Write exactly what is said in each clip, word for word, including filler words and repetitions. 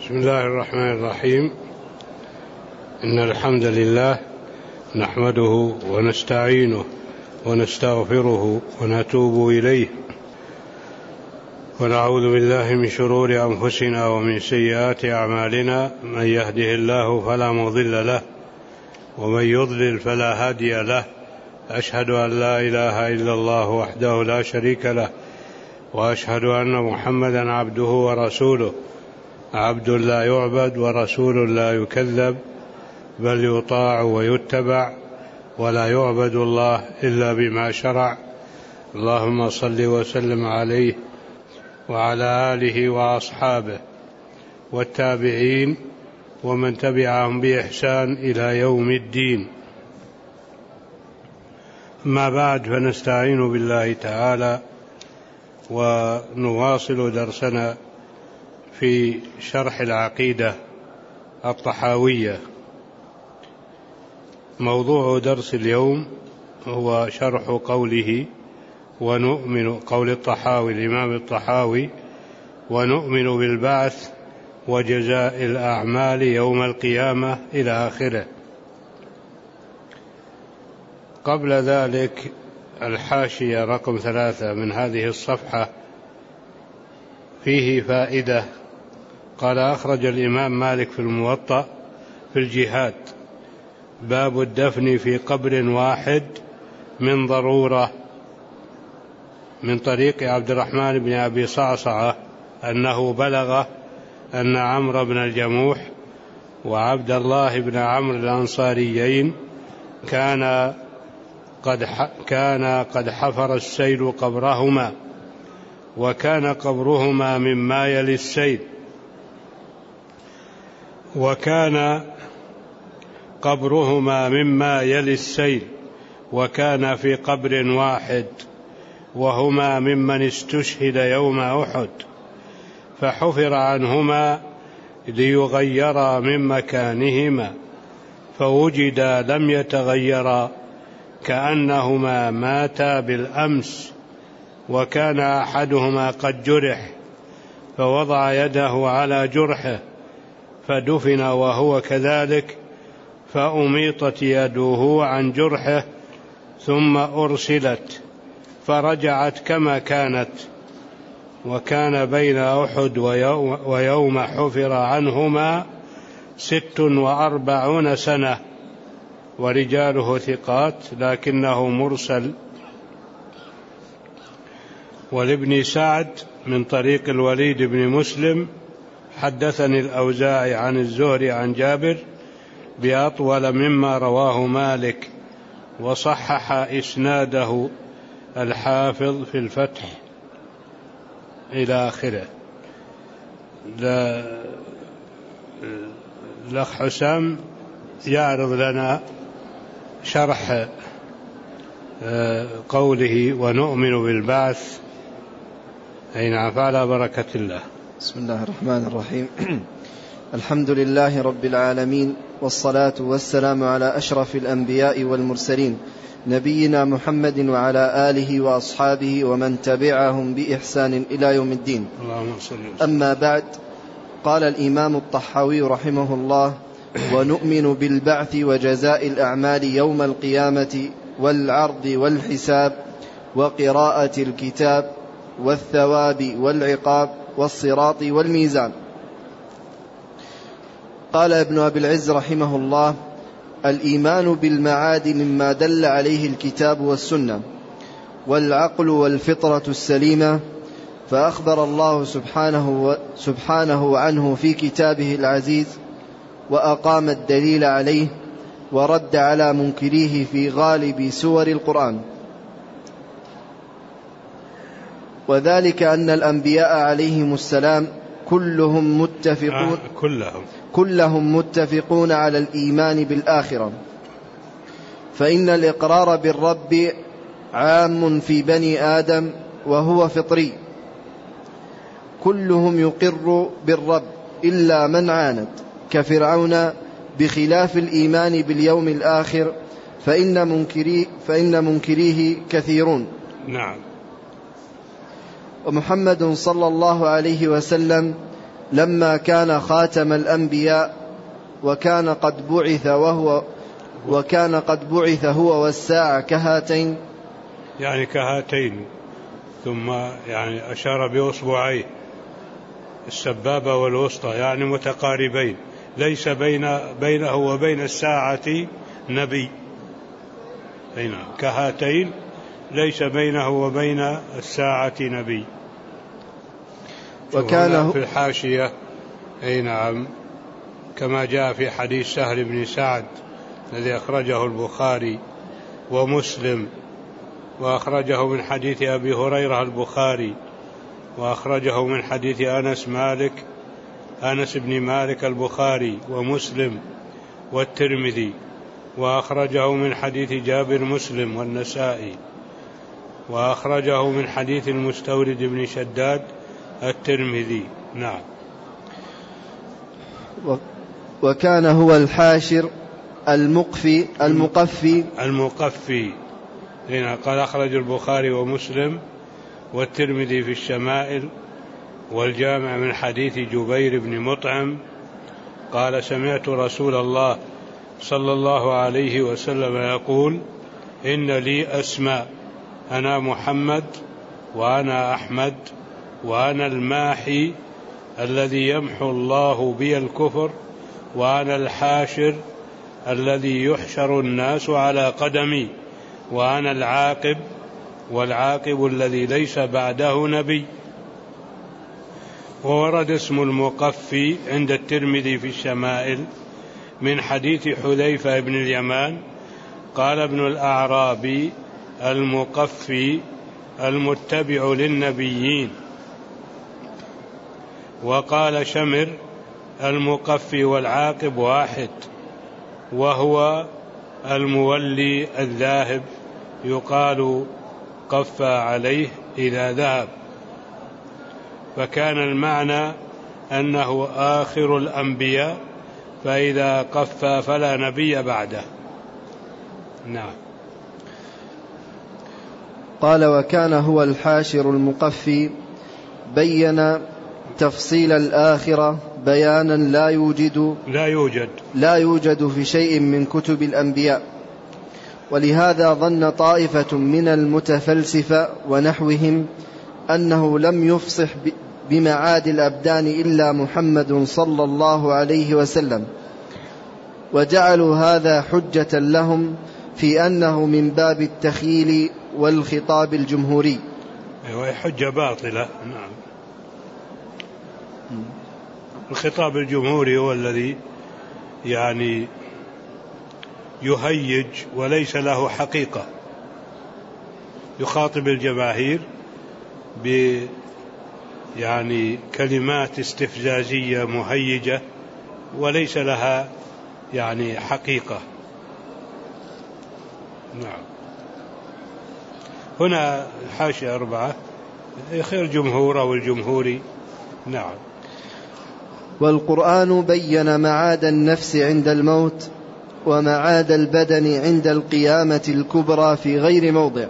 بسم الله الرحمن الرحيم. إن الحمد لله نحمده ونستعينه ونستغفره ونتوب إليه ونعوذ بالله من شرور أنفسنا ومن سيئات أعمالنا. من يهده الله فلا مضل له ومن يضلل فلا هادي له. أشهد أن لا إله إلا الله وحده لا شريك له وأشهد أن محمدا عبده ورسوله، عبد لا يعبد ورسول لا يكذب، بل يطاع ويتبع ولا يعبد الله إلا بما شرع. اللهم صل وسلم عليه وعلى آله وأصحابه والتابعين ومن تبعهم بإحسان إلى يوم الدين. ما بعد، فنستعين بالله تعالى ونواصل درسنا في شرح العقيدة الطحاوية. موضوع درس اليوم هو شرح قوله ونؤمن، قول الطحاوي الإمام الطحاوي: ونؤمن بالبعث وجزاء الأعمال يوم القيامة إلى آخره. قبل ذلك الحاشية رقم ثلاثة من هذه الصفحة فيه فائدة. قال: أخرج الإمام مالك في الموطأ في الجهاد باب الدفن في قبر واحد من ضرورة، من طريق عبد الرحمن بن أبي صعصعة أنه بلغه أن عمرو بن الجموح وعبد الله بن عمرو الأنصاريين كان قد كان قد حفر السيل قبرهما، وكان قبرهما مما يلي السيل وكان قبرهما مما يلي السيل وكان في قبر واحد، وهما ممن استشهد يوم أحد، فحفر عنهما ليغيرا من مكانهما، فوجدا لم يتغيرا كأنهما ماتا بالأمس، وكان أحدهما قد جرح، فوضع يده على جرحه فدفن وهو كذلك، فأميطت يده عن جرحه ثم أرسلت فرجعت كما كانت. وكان بين أحد ويوم حفر عنهما ست وأربعون سنة، ورجاله ثقات لكنه مرسل. ولابن سعد من طريق الوليد بن مسلم: حدثني الأوزاعي عن الزهري عن جابر بأطول مما رواه مالك، وصحح إسناده الحافظ في الفتح إلى آخره. الأخ حسام يعرض لنا شرح قوله ونؤمن بالبعث. أي نعم، فعلى بركة الله. بسم الله الرحمن الرحيم. الحمد لله رب العالمين، والصلاة والسلام على أشرف الأنبياء والمرسلين، نبينا محمد وعلى آله وأصحابه ومن تبعهم بإحسان إلى يوم الدين. اللهم صل وسلم. أما بعد، قال الإمام الطحاوي رحمه الله: ونؤمن بالبعث وجزاء الأعمال يوم القيامة والعرض والحساب وقراءة الكتاب والثواب والعقاب والصراط والميزان. قال ابن أبي العز رحمه الله: الإيمان بالمعاد مما دل عليه الكتاب والسنة والعقل والفطرة السليمة، فأخبر الله سبحانه, سبحانه عنه في كتابه العزيز، وأقام الدليل عليه، ورد على منكريه في غالب سور القرآن. وذلك أن الأنبياء عليهم السلام كلهم متفقون, آه كلهم. كلهم متفقون على الإيمان بالآخرة، فإن الإقرار بالرب عام في بني آدم وهو فطري، كلهم يقر بالرب إلا من عاند كفرعون، بخلاف الإيمان باليوم الآخر فإن منكريه, فإن منكريه كثيرون. نعم. ومحمد صلى الله عليه وسلم لما كان خاتم الأنبياء وكان قد بعث وهو وكان قد بعث هو والساعة كهاتين، يعني كهاتين، ثم يعني أشار بأصبعيه السبابة والوسطى يعني متقاربين، ليس بين بينه وبين الساعة نبي، هنا كهاتين ليس بينه وبين الساعة نبي. وكان في الحاشية أي نعم كما جاء في حديث سهل بن سعد الذي أخرجه البخاري ومسلم، وأخرجه من حديث أبي هريرة البخاري، وأخرجه من حديث أنس مالك أنس بن مالك البخاري ومسلم والترمذي، وأخرجه من حديث جابر مسلم والنسائي، وأخرجه من حديث المستورد بن شداد الترمذي. نعم. وكان هو الحاشر المقفي المقفي المقفي هنا قال أخرج البخاري ومسلم والترمذي في الشمائل والجامع من حديث جبير بن مطعم قال سمعت رسول الله صلى الله عليه وسلم يقول إن لي أسماء، أنا محمد وأنا أحمد وأنا الماحي الذي يمحو الله بي الكفر، وأنا الحاشر الذي يحشر الناس على قدمي، وأنا العاقب والعاقب الذي ليس بعده نبي. وورد اسم المقفي عند الترمذي في الشمائل من حديث حذيفة بن اليمان قال ابن الأعرابي المقفي المتبع للنبيين، وقال شمر المقفي والعاقب واحد، وهو المولي الذاهب يقال قفى عليه إذا ذهب، فكان المعنى أنه آخر الأنبياء فإذا قفى فلا نبي بعده. نعم. قال وكان هو الحاشر المقفي بين تفصيل الآخرة بيانا لا يوجد لا يوجد لا يوجد في شيء من كتب الأنبياء، ولهذا ظن طائفة من المتفلسفة ونحوهم أنه لم يفصح بمعاد الأبدان إلا محمد صلى الله عليه وسلم، وجعلوا هذا حجة لهم في أنه من باب التخييل والخطاب الجمهوري. أيوة حجة باطلة. نعم. الخطاب الجمهوري هو الذي يعني يهيج وليس له حقيقة، يخاطب الجماهير ب يعني كلمات استفزازية مهيجة وليس لها يعني حقيقة. نعم. هنا حاشية أربعة خير جمهور أو الجمهوري. نعم. والقرآن بين معاد النفس عند الموت ومعاد البدن عند القيامة الكبرى في غير موضع،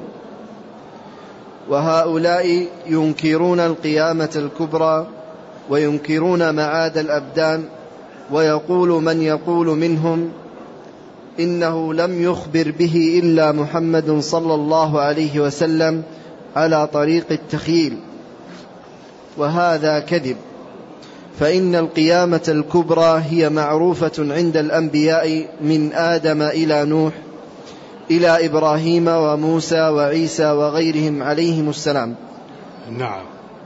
وهؤلاء ينكرون القيامة الكبرى وينكرون معاد الأبدان، ويقول من يقول منهم إنه لم يخبر به إلا محمد صلى الله عليه وسلم على طريق التخييل، وهذا كذب، فإن القيامة الكبرى هي معروفة عند الأنبياء من آدم إلى نوح إلى إبراهيم وموسى وعيسى وغيرهم عليهم السلام. نعم.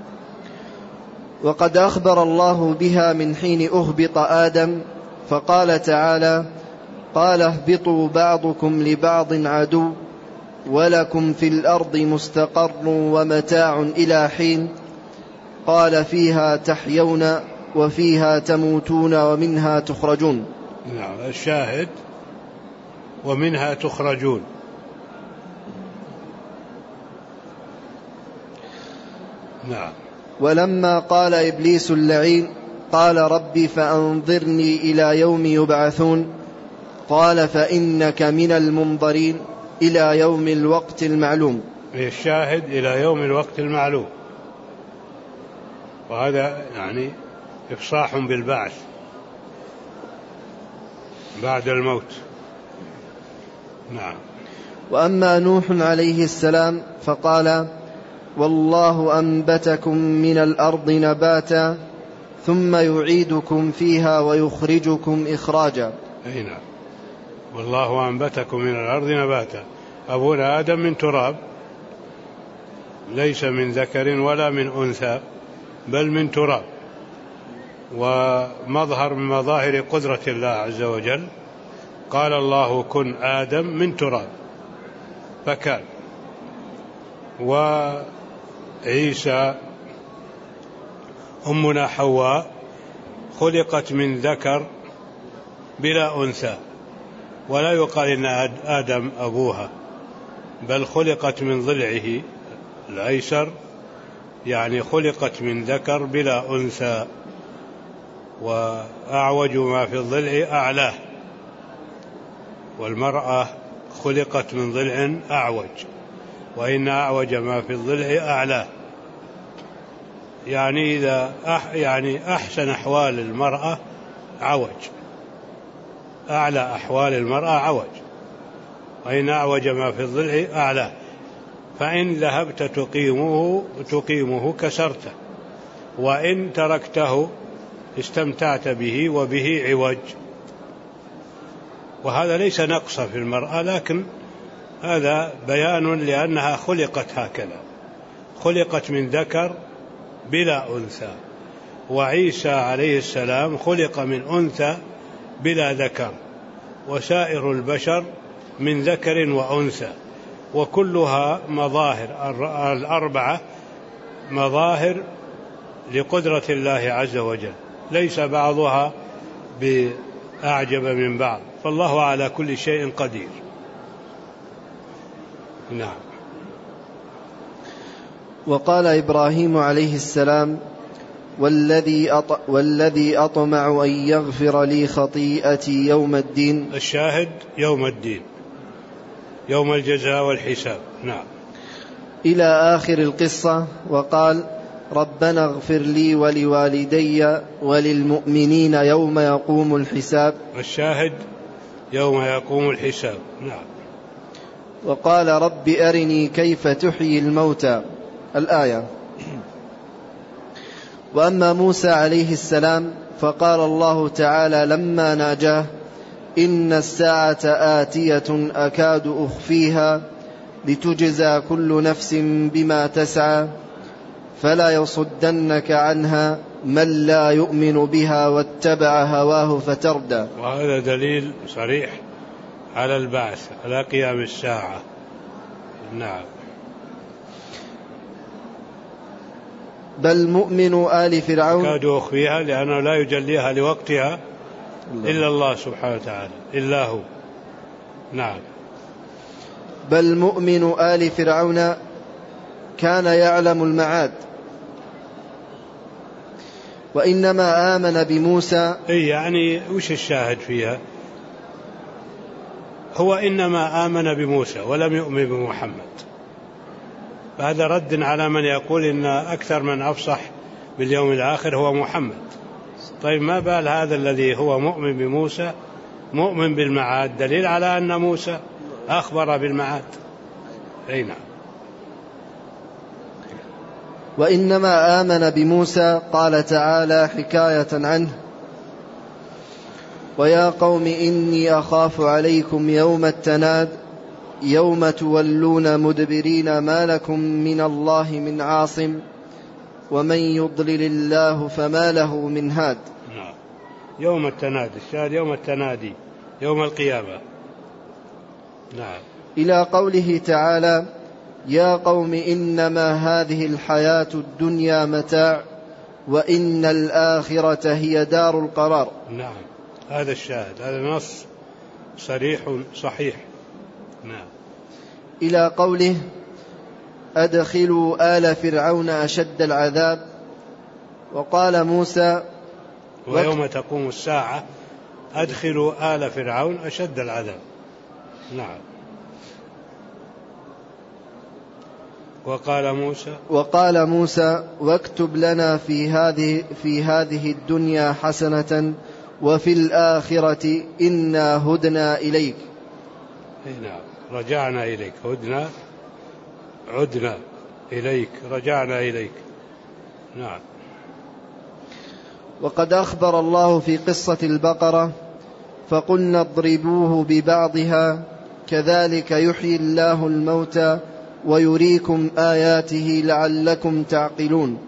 وقد أخبر الله بها من حين أهبط آدم، فقال تعالى قال اهبطوا بعضكم لبعض عدو ولكم في الأرض مستقر ومتاع إلى حين، قال فيها تحيون وفيها تموتون ومنها تخرجون. نعم. الشاهد ومنها تخرجون. نعم. ولما قال إبليس اللعين قال ربي فأنظرني إلى يوم يبعثون، قال فإنك من المنظرين إلى يوم الوقت المعلوم. الشاهد إلى يوم الوقت المعلوم، وهذا يعني إفصاح بالبعث بعد الموت. نعم. وأما نوح عليه السلام فقال: والله أنبتكم من الأرض نباتا ثم يعيدكم فيها ويخرجكم إخراجا. أي نعم. والله أنبتكم من الأرض نباتا. أبونا آدم من تراب، ليس من ذكر ولا من أنثى بل من تراب، ومظهر من مظاهر قدرة الله عز وجل. قال الله: كن آدم من تراب فكان. وعيسى أمنا حواء خلقت من ذكر بلا أنثى، ولا يقال إن آدم أبوها، بل خلقت من ضلعه الأيسر، يعني خلقت من ذكر بلا أنثى. وأعوج ما في الضلع أعلاه، والمرأة خلقت من ضلع أعوج، وإن أعوج ما في الضلع أعلاه. يعني إذا أح يعني أحسن أحوال المرأة عوج، أعلى أحوال المرأة عوج، وإن أعوج ما في الضلع أعلاه. فإن ذهبت تقيمه تقيمه كسرته، وإن تركته استمتعت به وبه عوج. وهذا ليس نقصا في المرأة، لكن هذا بيان لأنها خلقت هكذا، خلقت من ذكر بلا أنثى. وعيسى عليه السلام خلق من أنثى بلا ذكر، وسائر البشر من ذكر وأنثى، وكلها مظاهر الأربعة مظاهر لقدرة الله عز وجل، ليس بعضها بأعجب من بعض، فالله على كل شيء قدير. نعم. وقال إبراهيم عليه السلام: والذي, أط... والذي أطمع أن يغفر لي خطيئتي يوم الدين. الشاهد يوم الدين، يوم الجزاء والحساب. نعم. إلى آخر القصة. وقال: ربنا اغفر لي ولوالدي وللمؤمنين يوم يقوم الحساب. الشاهد يوم يقوم الحساب. نعم. وقال: رب أرني كيف تحيي الموتى. الآية. وأما موسى عليه السلام فقال الله تعالى لما ناجاه: إن الساعة آتية أكاد أخفيها لتجزى كل نفس بما تسعى فلا يصدنك عنها من لا يؤمن بها واتبع هواه فتردى. وهذا دليل صريح على البعث، على قيام الساعة. نعم. بل مؤمن آل فرعون أكاد أخفيها لأنه لا يجليها لوقتها إلا الله سبحانه وتعالى، إلا هو. نعم. بل مؤمن آل فرعون كان يعلم المعاد، وإنما آمن بموسى. إيه يعني وش الشاهد فيها؟ هو إنما آمن بموسى ولم يؤمن بمحمد. فهذا رد على من يقول إن أكثر من أفصح باليوم الآخر هو محمد. طيب ما بال هذا الذي هو مؤمن بموسى مؤمن بالمعاد؟ دليل على أن موسى أخبر بالمعاد. أي نعم. وإنما آمن بموسى قال تعالى حكاية عنه: ويا قوم إني أخاف عليكم يوم التناد يوم تولون مدبرين ما لكم من الله من عاصم ومن يضلل الله فما له من هاد. نعم. يوم التناد، الشاهد يوم التنادي، يوم القيامة. نعم. إلى قوله تعالى: يا قوم إنما هذه الحياة الدنيا متاع وإن الآخرة هي دار القرار. نعم. هذا الشاهد، هذا نص صريح صحيح. نعم. إلى قوله: أدخلوا آل فرعون أشد العذاب. وقال موسى: ويوم تقوم الساعة أدخلوا آل فرعون أشد العذاب. نعم. وقال موسى وقال موسى واكتب لنا في هذه, في هذه الدنيا حسنة وفي الآخرة إنا هدنا إليك. نعم، رجعنا إليك، هدنا عدنا إليك، رجعنا إليك. نعم. وقد أخبر الله في قصة البقرة فقلنا اضربوه ببعضها كذلك يحيي الله الموتى ويريكم آياته لعلكم تعقلون.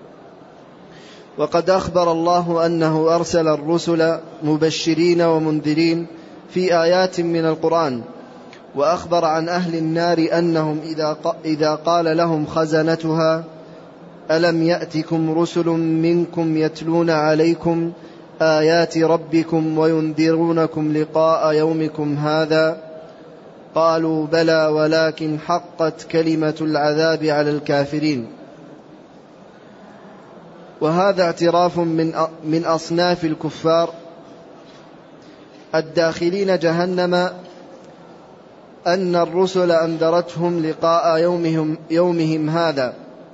وقد أخبر الله أنه أرسل الرسل مبشرين ومنذرين في آيات من القرآن، وأخبر عن أهل النار أنهم إذا قال لهم خزنتها ألم يأتكم رسل منكم يتلون عليكم آيات ربكم وينذرونكم لقاء يومكم هذا قالوا بلى ولكن حقت كلمة العذاب على الكافرين. وهذا اعتراف من من أصناف الكفار الداخلين جهنم أن الرسل أنذرتهم لقاء يومهم, يومهم هذا،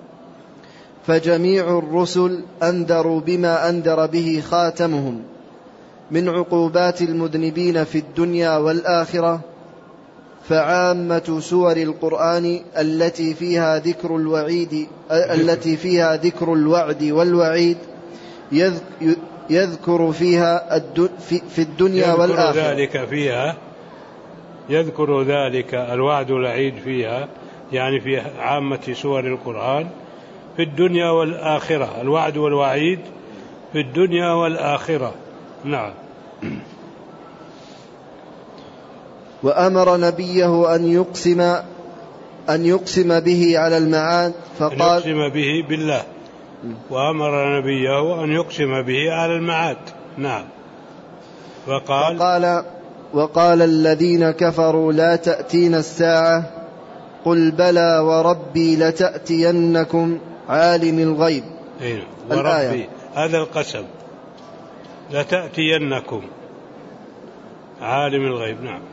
فجميع الرسل أنذروا بما أنذر به خاتمهم من عقوبات المذنبين في الدنيا والآخرة. فعامة سور القرآن التي فيها ذكر الوعيد التي فيها ذكر الوعد والوعيد يذكر فيها في الدنيا والآخرة. ذلك فيها يذكر ذلك الوعد والوعيد فيها، يعني في عامة سور القرآن في الدنيا والآخرة، الوعد والوعيد في الدنيا والآخرة. نعم. وأمر نبيه أن يقسم أن يقسم به على المعاد فقال أن يقسم به بالله، وأمر نبيه أن يقسم به على المعاد. نعم. وقال وقال, وقال الذين كفروا لا تأتينا الساعة قل بلى وربي لتأتينكم عالم الغيب. إيه. وربي، هذا القسم، لتأتينكم عالم الغيب. نعم.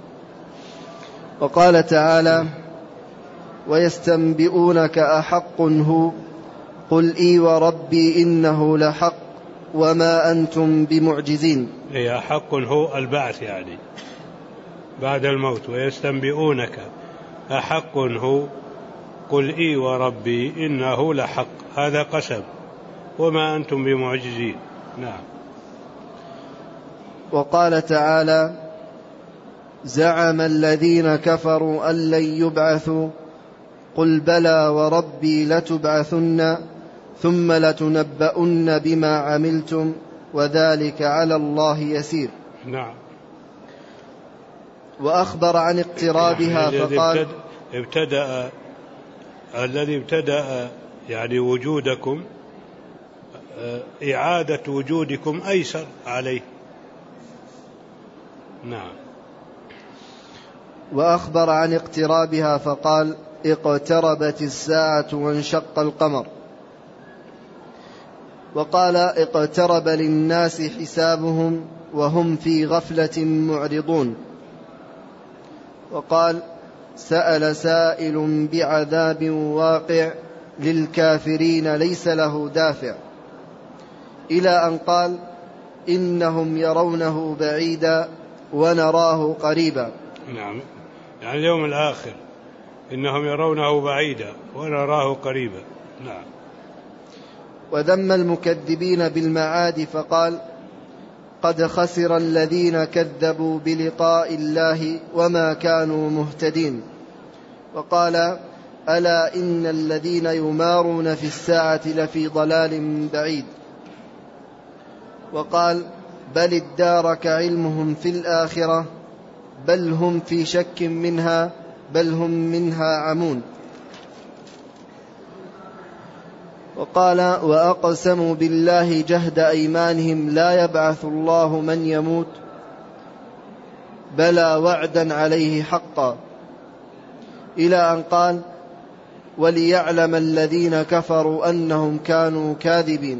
وقال تعالى ويستنبئونك أحق هو قل إي وربي إنه لحق وما أنتم بمعجزين. إيه، أحق هو البعث يعني بعد الموت. ويستنبئونك أحق هو قل إي وربي إنه لحق، هذا قسم، وما أنتم بمعجزين. نعم. وقال تعالى زعم الذين كفروا أن لن يبعثوا قل بلى وربي لتبعثن ثم لتنبؤن بما عملتم وذلك على الله يسير. نعم. وأخبر عن اقترابها فقال ابتدأ الذي ابتدأ يعني وجودكم، إعادة وجودكم أيسر عليه. نعم. وأخبر عن اقترابها فقال اقتربت الساعة وانشق القمر. وقال اقترب للناس حسابهم وهم في غفلة معرضون. وقال سأل سائل بعذاب واقع للكافرين ليس له دافع، إلى أن قال إنهم يرونه بعيدا ونراه قريبا. نعم، يعني اليوم الآخر إنهم يرونه بعيدا ونراه قريبا. نعم. وذم المكذبين بالمعاد فقال قد خسر الذين كذبوا بلقاء الله وما كانوا مهتدين. وقال ألا إن الذين يمارون في الساعة لفي ضلال بعيد. وقال بل ادارك علمهم في الآخرة بل هم في شك منها بل هم منها عمون. وقال وأقسموا بالله جهد أيمانهم لا يبعث الله من يموت بلى وعدا عليه حقا، إلى أن قال وليعلم الذين كفروا أنهم كانوا كاذبين.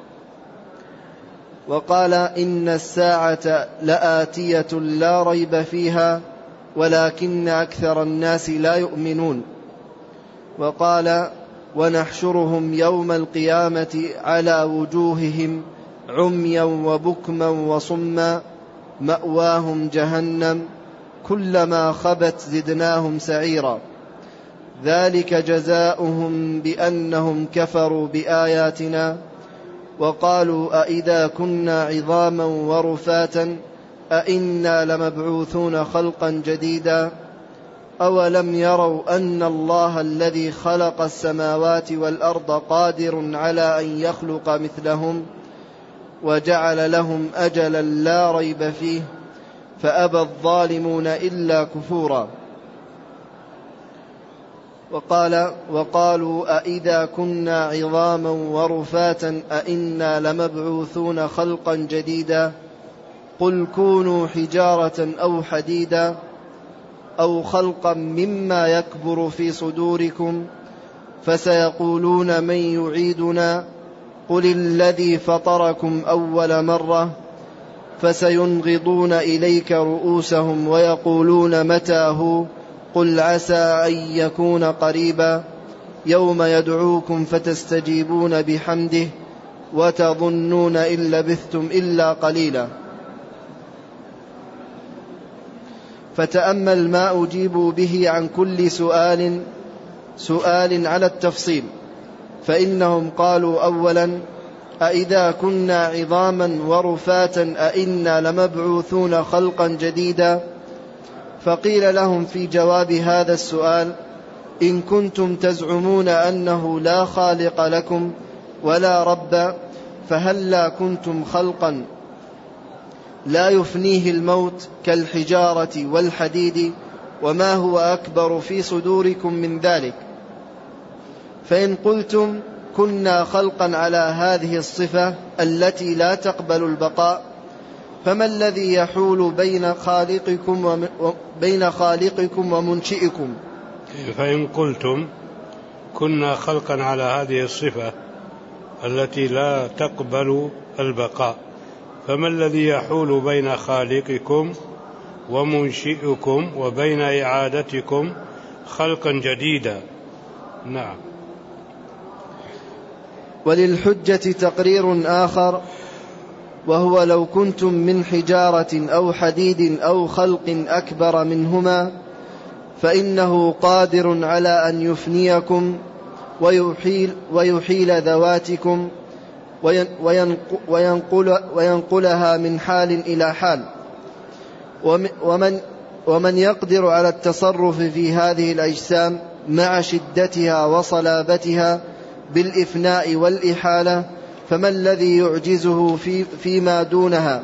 وقال إن الساعة لآتية لا ريب فيها ولكن أكثر الناس لا يؤمنون. وقال ونحشرهم يوم القيامة على وجوههم عميا وبكما وصما مأواهم جهنم كلما خبت زدناهم سعيرا ذلك جزاؤهم بأنهم كفروا بآياتنا وقالوا أئذا كنا عظاما ورفاتا أئنا لمبعوثون خلقا جديدا أولم يروا أن الله الذي خلق السماوات والأرض قادر على أن يخلق مثلهم وجعل لهم أجلا لا ريب فيه فأبى الظالمون إلا كفورا وقال وقالوا أئذا كنا عظاما ورفاتا أئنا لمبعوثون خلقا جديدا قل كونوا حجارة أو حديدا أو خلقا مما يكبر في صدوركم فسيقولون من يعيدنا قل الذي فطركم أول مرة فسينغضون إليك رؤوسهم ويقولون متى هو قل عسى أن يكون قريبا يوم يدعوكم فتستجيبون بحمده وتظنون إن لبثتم إلا قليلا. فتأمل ما أجيبوا به عن كل سؤال سؤال على التفصيل، فإنهم قالوا أولا أئذا كنا عظاما ورفاتا أئنا لمبعوثون خلقا جديدا، فقيل لهم في جواب هذا السؤال إن كنتم تزعمون أنه لا خالق لكم ولا رب فهلا كنتم خلقا لا يفنيه الموت كالحجارة والحديد وما هو أكبر في صدوركم من ذلك. فإن قلتم كنا خلقا على هذه الصفة التي لا تقبل البقاء فما الذي يحول بين خالقكم وبين خالقكم ومنشئكم؟ فإن قلتم كنا خلقا على هذه الصفة التي لا تقبل البقاء فما الذي يحول بين خالقكم ومنشئكم وبين إعادتكم خلقا جديدا؟ نعم. وللحجة تقرير آخر وهو لو كنتم من حجارة أو حديد أو خلق أكبر منهما فإنه قادر على أن يفنيكم ويحيل, ويحيل ذواتكم وينقل وينقلها من حال إلى حال، ومن, ومن يقدر على التصرف في هذه الأجسام مع شدتها وصلابتها بالإفناء والإحالة فما الذي يعجزه في فيما دونها؟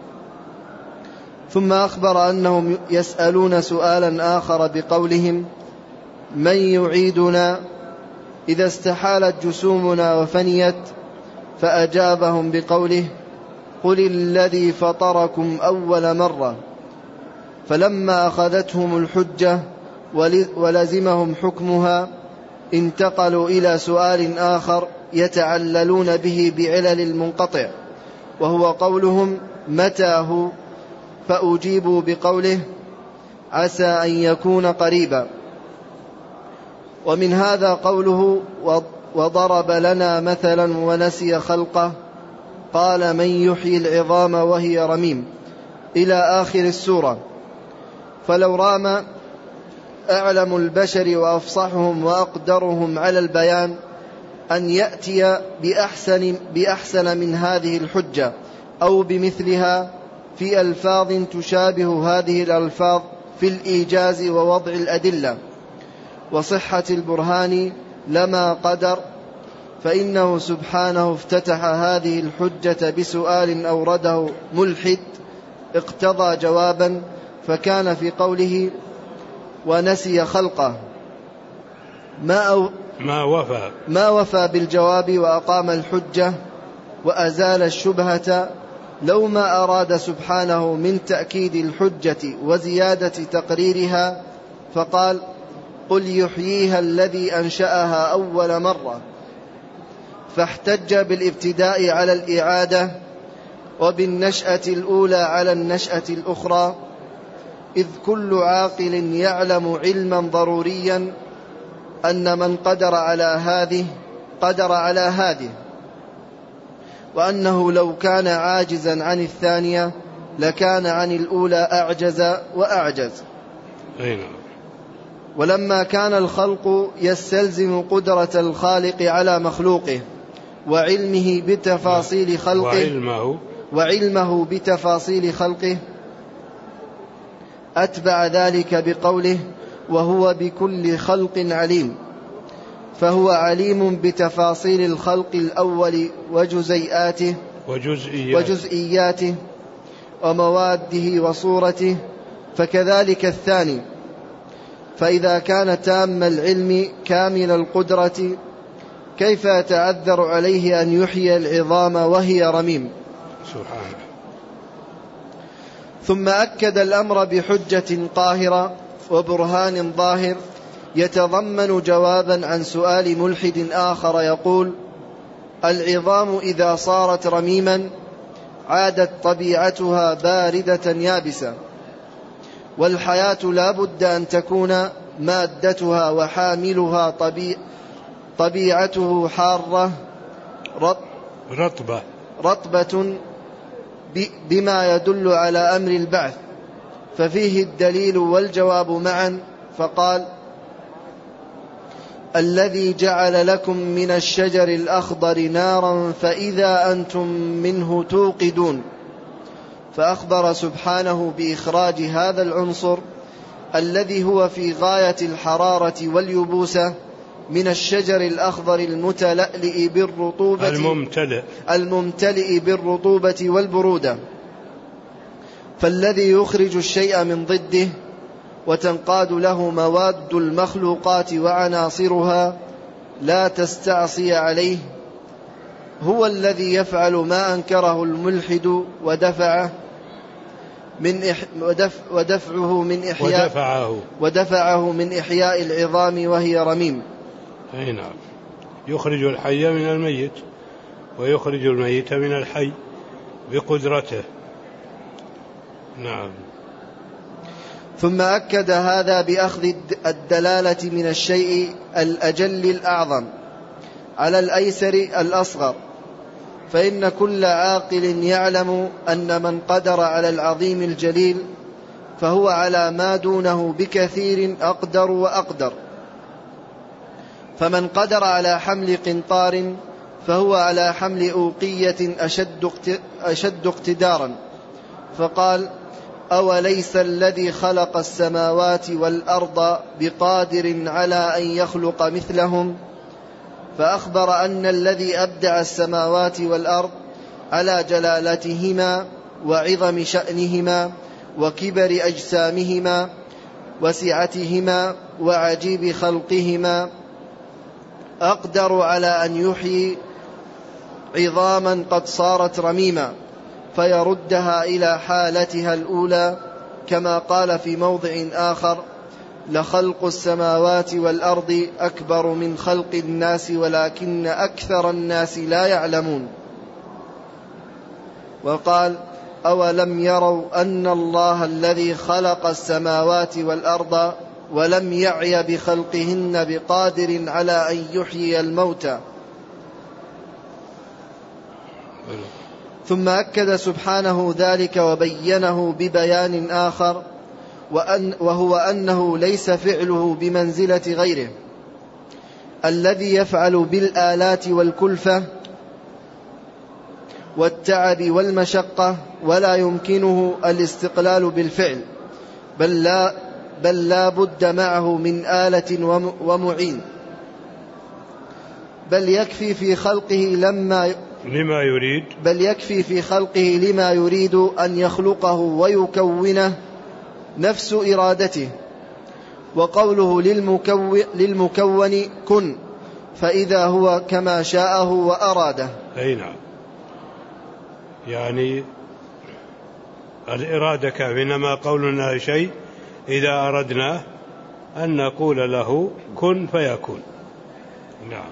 ثم أخبر أنهم يسألون سؤالا آخر بقولهم من يعيدنا إذا استحالت جسومنا وفنيت، فأجابهم بقوله قل الذي فطركم أول مرة. فلما أخذتهم الحجة ولزمهم حكمها انتقلوا إلى سؤال آخر يتعللون به بعلل المنقطع وهو قولهم متى هو، فأجيبوا بقوله عسى أن يكون قريبا. ومن هذا قوله وضرب لنا مثلا ونسي خلقه قال من يحيي العظام وهي رميم إلى آخر السورة. فلو رام أعلم البشر وأفصحهم وأقدرهم على البيان أن يأتي بأحسن, بأحسن من هذه الحجة أو بمثلها في ألفاظ تشابه هذه الألفاظ في الإيجاز ووضع الأدلة وصحة البرهان لما قدر، فإنه سبحانه افتتح هذه الحجة بسؤال أورده ملحد اقتضى جوابا، فكان في قوله ونسي خلقه ما, أو ما, وفى. ما وفى بالجواب وأقام الحجة وأزال الشبهة، لو ما أراد سبحانه من تأكيد الحجة وزيادة تقريرها فقال قل يحييها الذي أنشأها أول مرة، فاحتج بالابتداء على الإعادة وبالنشأة الأولى على النشأة الأخرى، إذ كل عاقل يعلم علما ضروريا أن من قدر على هذه قدر على هذه، وأنه لو كان عاجزا عن الثانية لكان عن الأولى أعجز وأعجز. ولما كان الخلق يستلزم قدرة الخالق على مخلوقه وعلمه بتفاصيل خلقه وعلمه, وعلمه بتفاصيل خلقه أتبع ذلك بقوله وهو بكل خلق عليم، فهو عليم بتفاصيل الخلق الأول وجزيئاته وجزئياته, وجزئياته ومواده وصورته، فكذلك الثاني. فإذا كان تام العلم كامل القدرة كيف يتعذر عليه أن يحيي العظام وهي رميم؟ سبحانه. ثم أكد الأمر بحجة قاهرة وبرهان ظاهر يتضمن جوابا عن سؤال ملحد آخر يقول: العظام إذا صارت رميما عادت طبيعتها باردة يابسة، والحياة لا بد أن تكون مادتها وحاملها طبيع طبيعته حارة رط رطبة رطبة بما يدل على أمر البعث، ففيه الدليل والجواب معا. فقال: الذي جعل لكم من الشجر الأخضر نارا فإذا أنتم منه توقدون. فأخبر سبحانه بإخراج هذا العنصر الذي هو في غاية الحرارة واليبوسة من الشجر الأخضر المتلألئ بالرطوبة الممتلئ, الممتلئ بالرطوبة والبرودة، فالذي يخرج الشيء من ضده وتنقاد له مواد المخلوقات وعناصرها لا تستعصي عليه هو الذي يفعل ما أنكره الملحد ودفعه من إح ودف ودفعه من إحياء ودفعه, ودفعه من إحياء العظام وهي رميم. أي نعم، يخرج الحي من الميت ويخرج الميت من الحي بقدرته. نعم. ثم أكد هذا بأخذ الدلالة من الشيء الأجل الأعظم على الأيسر الأصغر، فإن كل عاقل يعلم أن من قدر على العظيم الجليل فهو على ما دونه بكثير أقدر وأقدر. فمن قدر على حمل قنطار فهو على حمل أوقية أشد, أشد اقتدارا. فقال: أوليس الذي خلق السماوات والأرض بقادر على أن يخلق مثلهم؟ فأخبر أن الذي أبدع السماوات والأرض على جلالتهما وعظم شأنهما وكبر أجسامهما وسعتهما وعجيب خلقهما أقدر على أن يحيي عظاما قد صارت رميما فيردها إلى حالتها الأولى، كما قال في موضع آخر: لخلق السماوات والأرض أكبر من خلق الناس ولكن أكثر الناس لا يعلمون. وقال: أولم يروا أن الله الذي خلق السماوات والأرض ولم يعي بخلقهن بقادر على أن يحيي الموتى. ثم أكد سبحانه ذلك وبينه ببيان آخر، وأن وهو أنه ليس فعله بمنزلة غيره الذي يفعل بالآلات والكلفة والتعب والمشقة ولا يمكنه الاستقلال بالفعل، بل لا, بل لا بد معه من آلة ومعين، بل يكفي في خلقه لما لما يريد بل يكفي في خلقه لما يريد أن يخلقه ويكونه نفس إرادته. وقوله للمكون, للمكون كن، فإذا هو كما شاءه وأراده. أي نعم، يعني الإرادة كافية، إنما قولنا شيء إذا أردنا أن نقول له كن فيكون. نعم.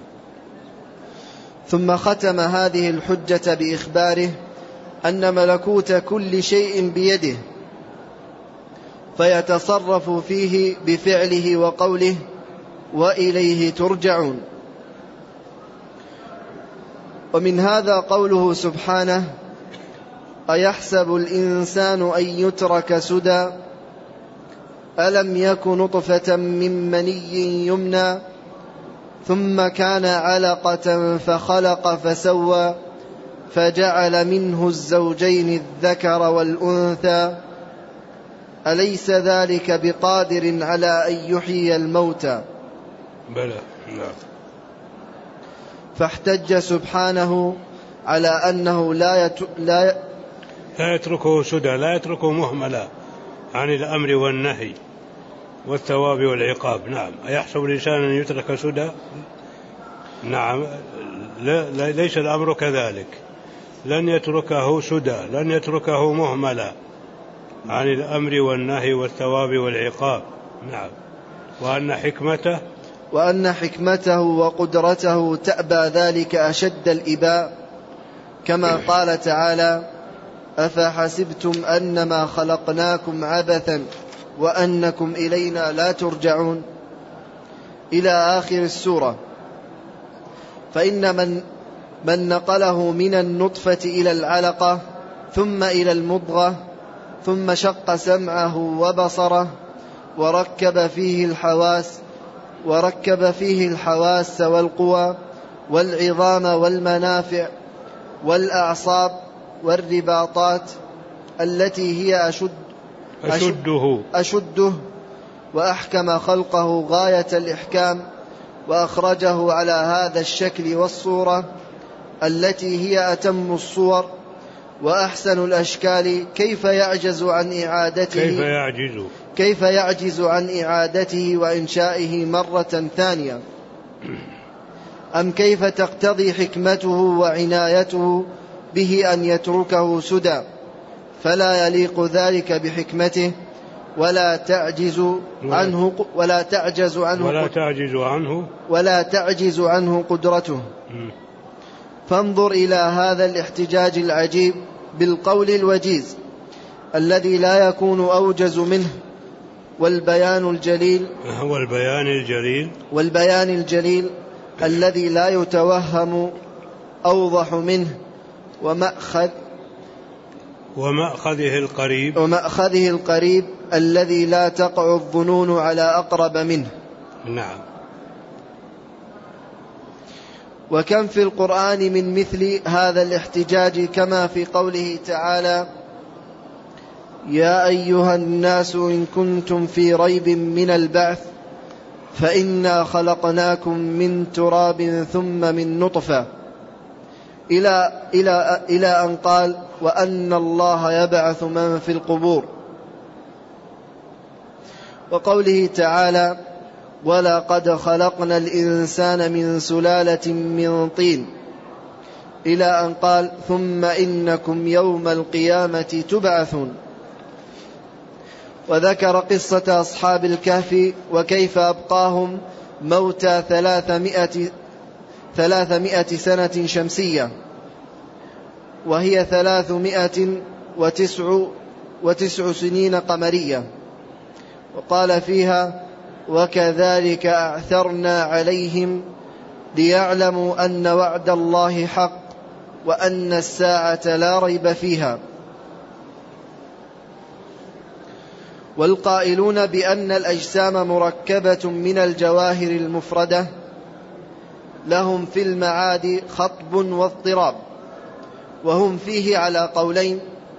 ثم ختم هذه الحجة بإخباره أن ملكوت كل شيء بيده، فيتصرف فيه بفعله وقوله وإليه ترجعون. ومن هذا قوله سبحانه: أيحسب الإنسان أن يترك سدى ألم يك نطفة من مني يمنى ثم كان علقة فخلق فسوى فجعل منه الزوجين الذكر والأنثى أليس ذلك بقادر على أن يحيي الموتى؟ بلى. نعم. فاحتج سبحانه على أنه لا, يت... لا, ي... لا يتركه سدى، لا يتركه مهملا عن الأمر والنهي والثواب والعقاب. نعم. أيحسب الإنسان أن يترك سدى؟ نعم، لا ليس الأمر كذلك، لن يتركه سدى، لن يتركه مهملا عن الأمر والنهي والثواب والعقاب. نعم. وأن حكمته وأن حكمته وقدرته تأبى ذلك أشد الإباء، كما قال تعالى: أفحسبتم أنما خلقناكم عبثا وأنكم إلينا لا ترجعون، إلى آخر السورة. فإن من, من نقله من النطفة إلى العلقة ثم إلى المضغة ثم شق سمعه وبصره وركب فيه الحواس وركب فيه الحواس والقوى والعظام والمنافع والأعصاب والرباطات التي هي أشد أشده, أشده وأحكم خلقه غاية الإحكام، وأخرجه على هذا الشكل والصورة التي هي أتم الصور وأحسن الأشكال، كيف يعجز عن إعادته كيف يعجز كيف يعجز عن إعادته وإنشائه مرة ثانية؟ أم كيف تقتضي حكمته وعنايته به أن يتركه سدى؟ فلا يليق ذلك بحكمته ولا تعجز عنه ولا تعجز عنه ولا تعجز عنه ولا تعجز عنه قدرته. فانظر إلى هذا الاحتجاج العجيب بالقول الوجيز الذي لا يكون أوجز منه، والبيان الجليل والبيان الجليل والبيان الجليل الذي لا يتوهم أوضح منه، ومأخذ ومأخذه القريب ومأخذه القريب الذي لا تقع الظنون على أقرب منه. نعم. وكم في القرآن من مثل هذا الاحتجاج، كما في قوله تعالى: يا أيها الناس إن كنتم في ريب من البعث فإنا خلقناكم من تراب ثم من نطفة، إلى, إلى, إلى أن قال: وأن الله يبعث من في القبور. وقوله تعالى: ولقد خلقنا الإنسان من سلالة من طين، إلى أن قال: ثم إنكم يوم القيامة تبعثون. وذكر قصة أصحاب الكهف وكيف أبقاهم موتى ثلاثمائة, ثلاثمائة سنة شمسية، وهي ثلاثمائة وتسع, وتسع سنين قمرية. وقال فيها: وكذلك أعثرنا عليهم ليعلموا أن وعد الله حق وأن الساعة لا ريب فيها. والقائلون بأن الأجسام مركبة من الجواهر المفردة لهم في المعاد خطب واضطراب، وهم فيه على قولين.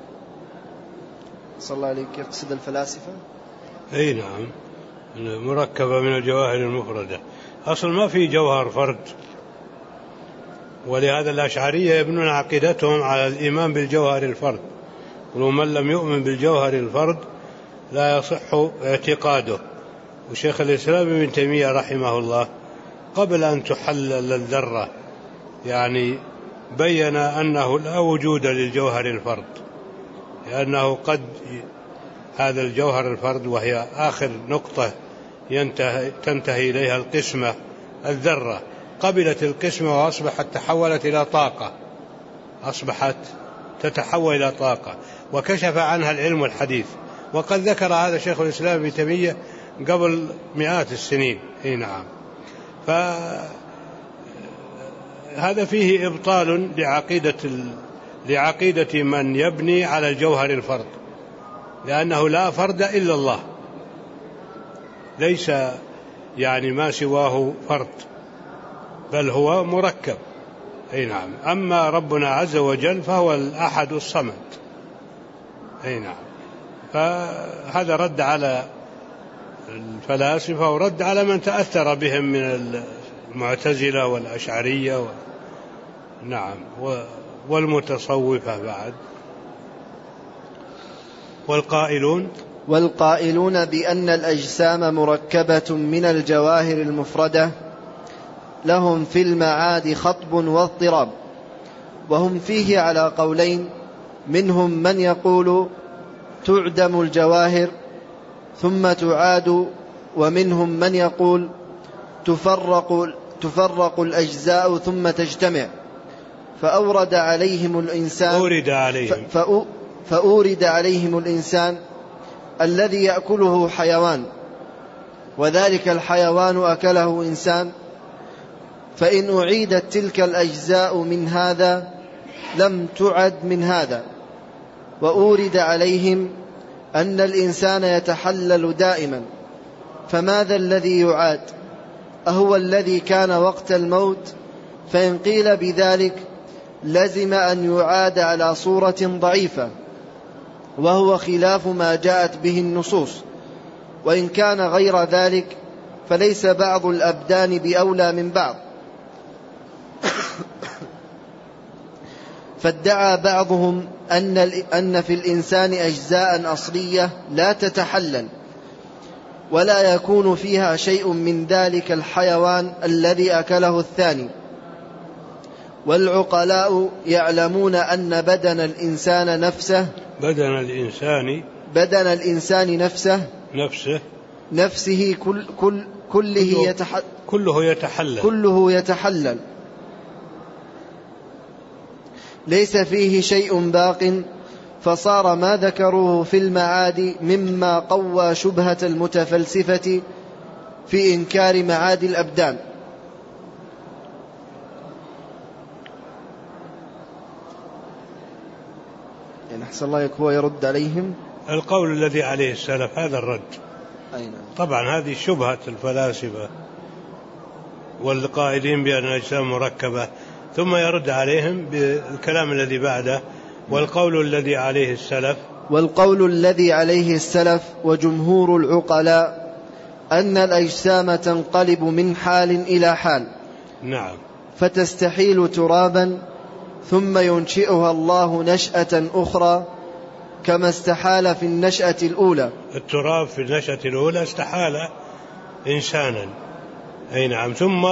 صلى الله عليك، يقصد الفلاسفة. أي نعم، مركبة من الجواهر المفردة، أصل ما في جوهر فرد، ولهذا الأشعرية يبنون عقيدتهم على الإيمان بالجوهر الفرد، ومن لم يؤمن بالجوهر الفرد لا يصح اعتقاده. وشيخ الإسلام ابن تيمية رحمه الله قبل أن تحلل الذرة يعني بين أنه لا وجود للجوهر الفرد، لأنه قد هذا الجوهر الفرد وهي آخر نقطة ينتهي تنتهي إليها القسمة الذرة، قبلت القسمة وأصبحت تحولت إلى طاقة، أصبحت تتحول إلى طاقة، وكشف عنها العلم الحديث. وقد ذكر هذا شيخ الإسلام ابن تيمية قبل مئات السنين. اي نعم. فهذا فيه إبطال لعقيدة لعقيدة من يبني على الجوهر الفرد، لأنه لا فرد إلا الله، ليس يعني ما سواه فرد، بل هو مركب. أي نعم. أما ربنا عز وجل فهو الأحد الصمد. أي نعم. فهذا رد على الفلاسفة ورد على من تأثر بهم من المعتزلة والأشعرية و... نعم والمتصوفة بعد. والقائلون والقائلون بأن الأجسام مركبة من الجواهر المفردة لهم في المعاد خطب واضطراب، وهم فيه على قولين، منهم من يقول تعدم الجواهر ثم تعاد، ومنهم من يقول تفرق, تفرق الأجزاء ثم تجتمع. فأورد عليهم الإنسان أورد عليهم فأورد عليهم الإنسان الذي يأكله حيوان، وذلك الحيوان أكله إنسان، فإن أعيدت تلك الأجزاء من هذا لم تعد من هذا. وأورد عليهم أن الإنسان يتحلل دائما، فماذا الذي يعاد؟ أهو الذي كان وقت الموت؟ فإن قيل بذلك لزم أن يعاد على صورة ضعيفة، وهو خلاف ما جاءت به النصوص. وإن كان غير ذلك فليس بعض الأبدان بأولى من بعض. فادعى بعضهم أن, أن في الإنسان أجزاء أصلية لا تتحلل ولا يكون فيها شيء من ذلك الحيوان الذي أكله الثاني. والعقلاء يعلمون أن بدن الإنسان نفسه بدن الإنسان بدن الإنسان نفسه نفسه نفسه كل كل كله يتحلل كله يتحلل كله يتحلل ليس فيه شيء باق، فصار ما ذكروه في المعاد مما قوى شبهة المتفلسفة في إنكار معاد الأبدان. يعني أحسن الله يكفو يرد عليهم القول الذي عليه السلف، هذا الرد. أين؟ طبعا هذه شبهة الفلاسفة والقائلين بأن الأجسام مركبة، ثم يرد عليهم بالكلام الذي بعده: والقول الذي عليه السلف والقول الذي عليه السلف وجمهور العقلاء أن الأجسام تنقلب من حال إلى حال. نعم. فتستحيل ترابا ثم ينشئها الله نشأة أخرى كما استحال في النشأة الأولى. التراب في النشأة الأولى استحال إنسانا. أي نعم. ثم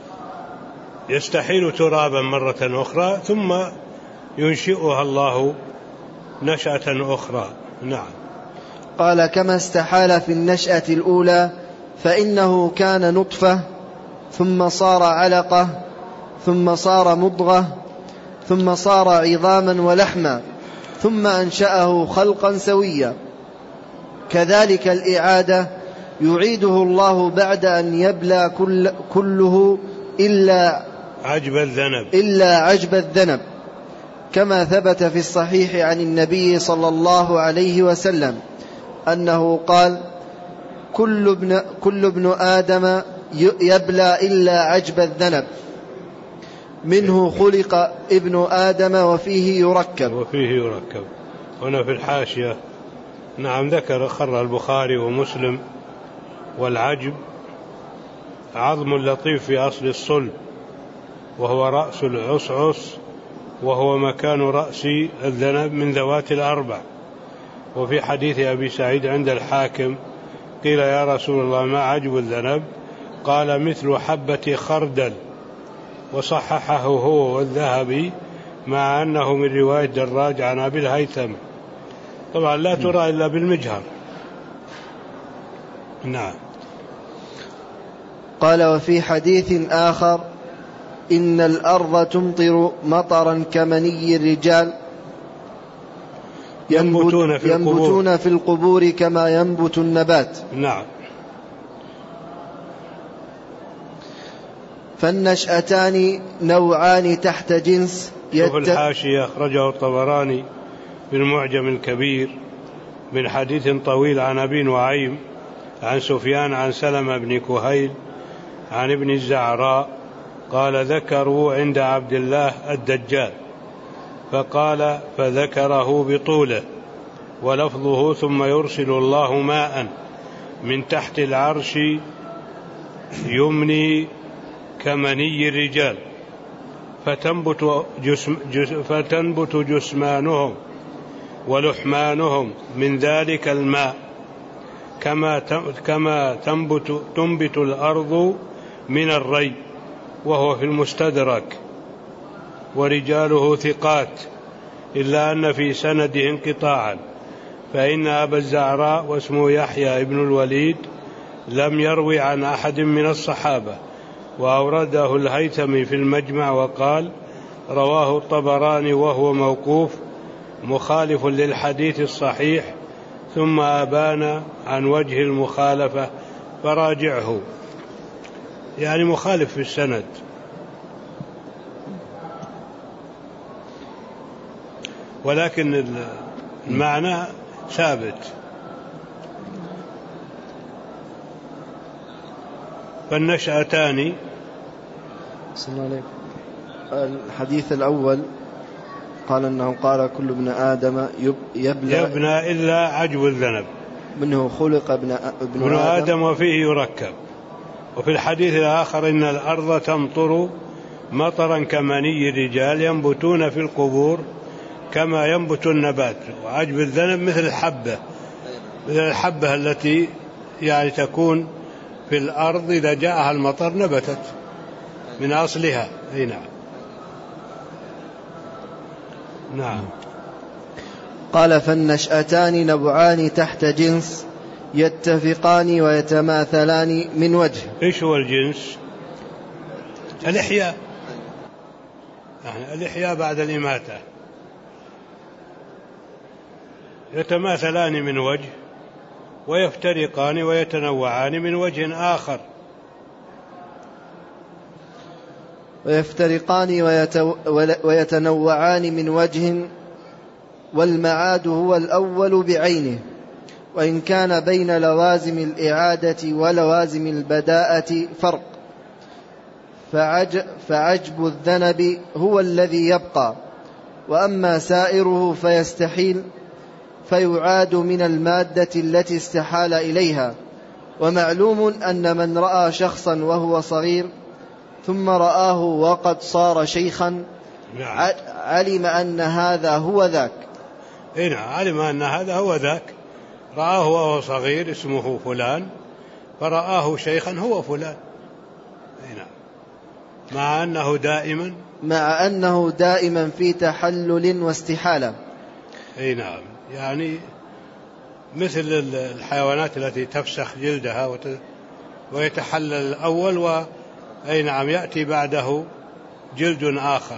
يستحيل ترابا مرة أخرى ثم ينشئها الله نشأة أخرى. نعم. قال: كما استحال في النشأة الأولى، فإنه كان نطفة ثم صار علقة ثم صار مضغة ثم صار عظاما ولحما ثم أنشأه خلقا سويا. كذلك الإعادة يعيده الله بعد أن يبلى كل كله إلا عجب الذنب إلا عجب الذنب، كما ثبت في الصحيح عن النبي صلى الله عليه وسلم أنه قال: كل ابن, كل ابن آدم يبلى إلا عجب الذنب، منه خلق ابن آدم وفيه يركب وفيه يركب. هنا في الحاشية نعم ذكر خر البخاري ومسلم: والعجب عظم لطيف في أصل الصلب، وهو رأس العصعص، وهو مكان رأس الذنب من ذوات الأربع. وفي حديث أبي سعيد عند الحاكم قيل: يا رسول الله ما عجب الذنب؟ قال: مثل حبة خردل. وصححه هو والذهبي، مع أنه من رواية دراج عن أبي الهيثم. طبعا لا ترى إلا بالمجهر. نعم. قال: وفي حديث آخر: إن الأرض تمطر مطرا كمني الرجال ينبتون في, ينبتون في القبور كما ينبت النبات. نعم. فالنشأتان نوعان تحت جنس. شوف الحاشية أخرجه الطبراني في المعجم الكبير من حديث طويل عن أبي نعيم عن سفيان عن سلمة بن كهيل عن ابن الزعراء قال ذكروا عند عبد الله الدجال فقال فذكره بطوله ولفظه ثم يرسل الله ماء من تحت العرش يمني كمني الرجال فتنبت, جسم جس فتنبت جسمانهم ولحمانهم من ذلك الماء كما كما تنبت, تنبت الأرض من الري وهو في المستدرك ورجاله ثقات إلا أن في سنده انقطاعا فإن أبا الزعراء واسمه يحيى ابن الوليد لم يروي عن أحد من الصحابة وأورده الهيثمي في المجمع وقال رواه الطبراني وهو موقوف مخالف للحديث الصحيح ثم أبان عن وجه المخالفة فراجعه يعني مخالف في السند. ولكن المعنى ثابت. فالنشأتان الحديث الأول قال أنه قال كل ابن آدم يبلى, يبنى إلا عجب الذنب منه خلق ابن, ابن, ابن آدم, آدم وفيه يركب. وفي الحديث الآخر إن الأرض تمطر مطرا كمني الرجال ينبتون في القبور كما ينبت النبات. وعجب الذنب مثل الحبة مثل الحبة التي يعني تكون في الأرض إذا جاءها المطر نبتت من أصلها. أي نعم. نعم. قال فالنشأتان نوعان تحت جنس يتفقان ويتماثلان من وجه. إيش هو الجنس؟ الإحياء يعني الإحياء بعد الإماتة. يتماثلان من وجه ويفترقان ويتنوعان من وجه آخر. ويفترقان ويتنوعان من وجه والمعاد هو الأول بعينه وإن كان بين لوازم الإعادة ولوازم البداءة فرق فعجب الذنب هو الذي يبقى وأما سائره فيستحيل فيعاد من المادة التي استحال إليها. ومعلوم أن من رأى شخصا وهو صغير ثم رآه وقد صار شيخا علم أن هذا هو ذاك. إيه علم أن هذا هو ذاك. رآه وهو صغير اسمه فلان فرآه شيخا هو فلان. إيه مع أنه دائما مع أنه دائما في تحلل واستحالة. أي نعم. يعني مثل الحيوانات التي تفسخ جلدها ويتحلل الأول و أي نعم يأتي بعده جلد آخر.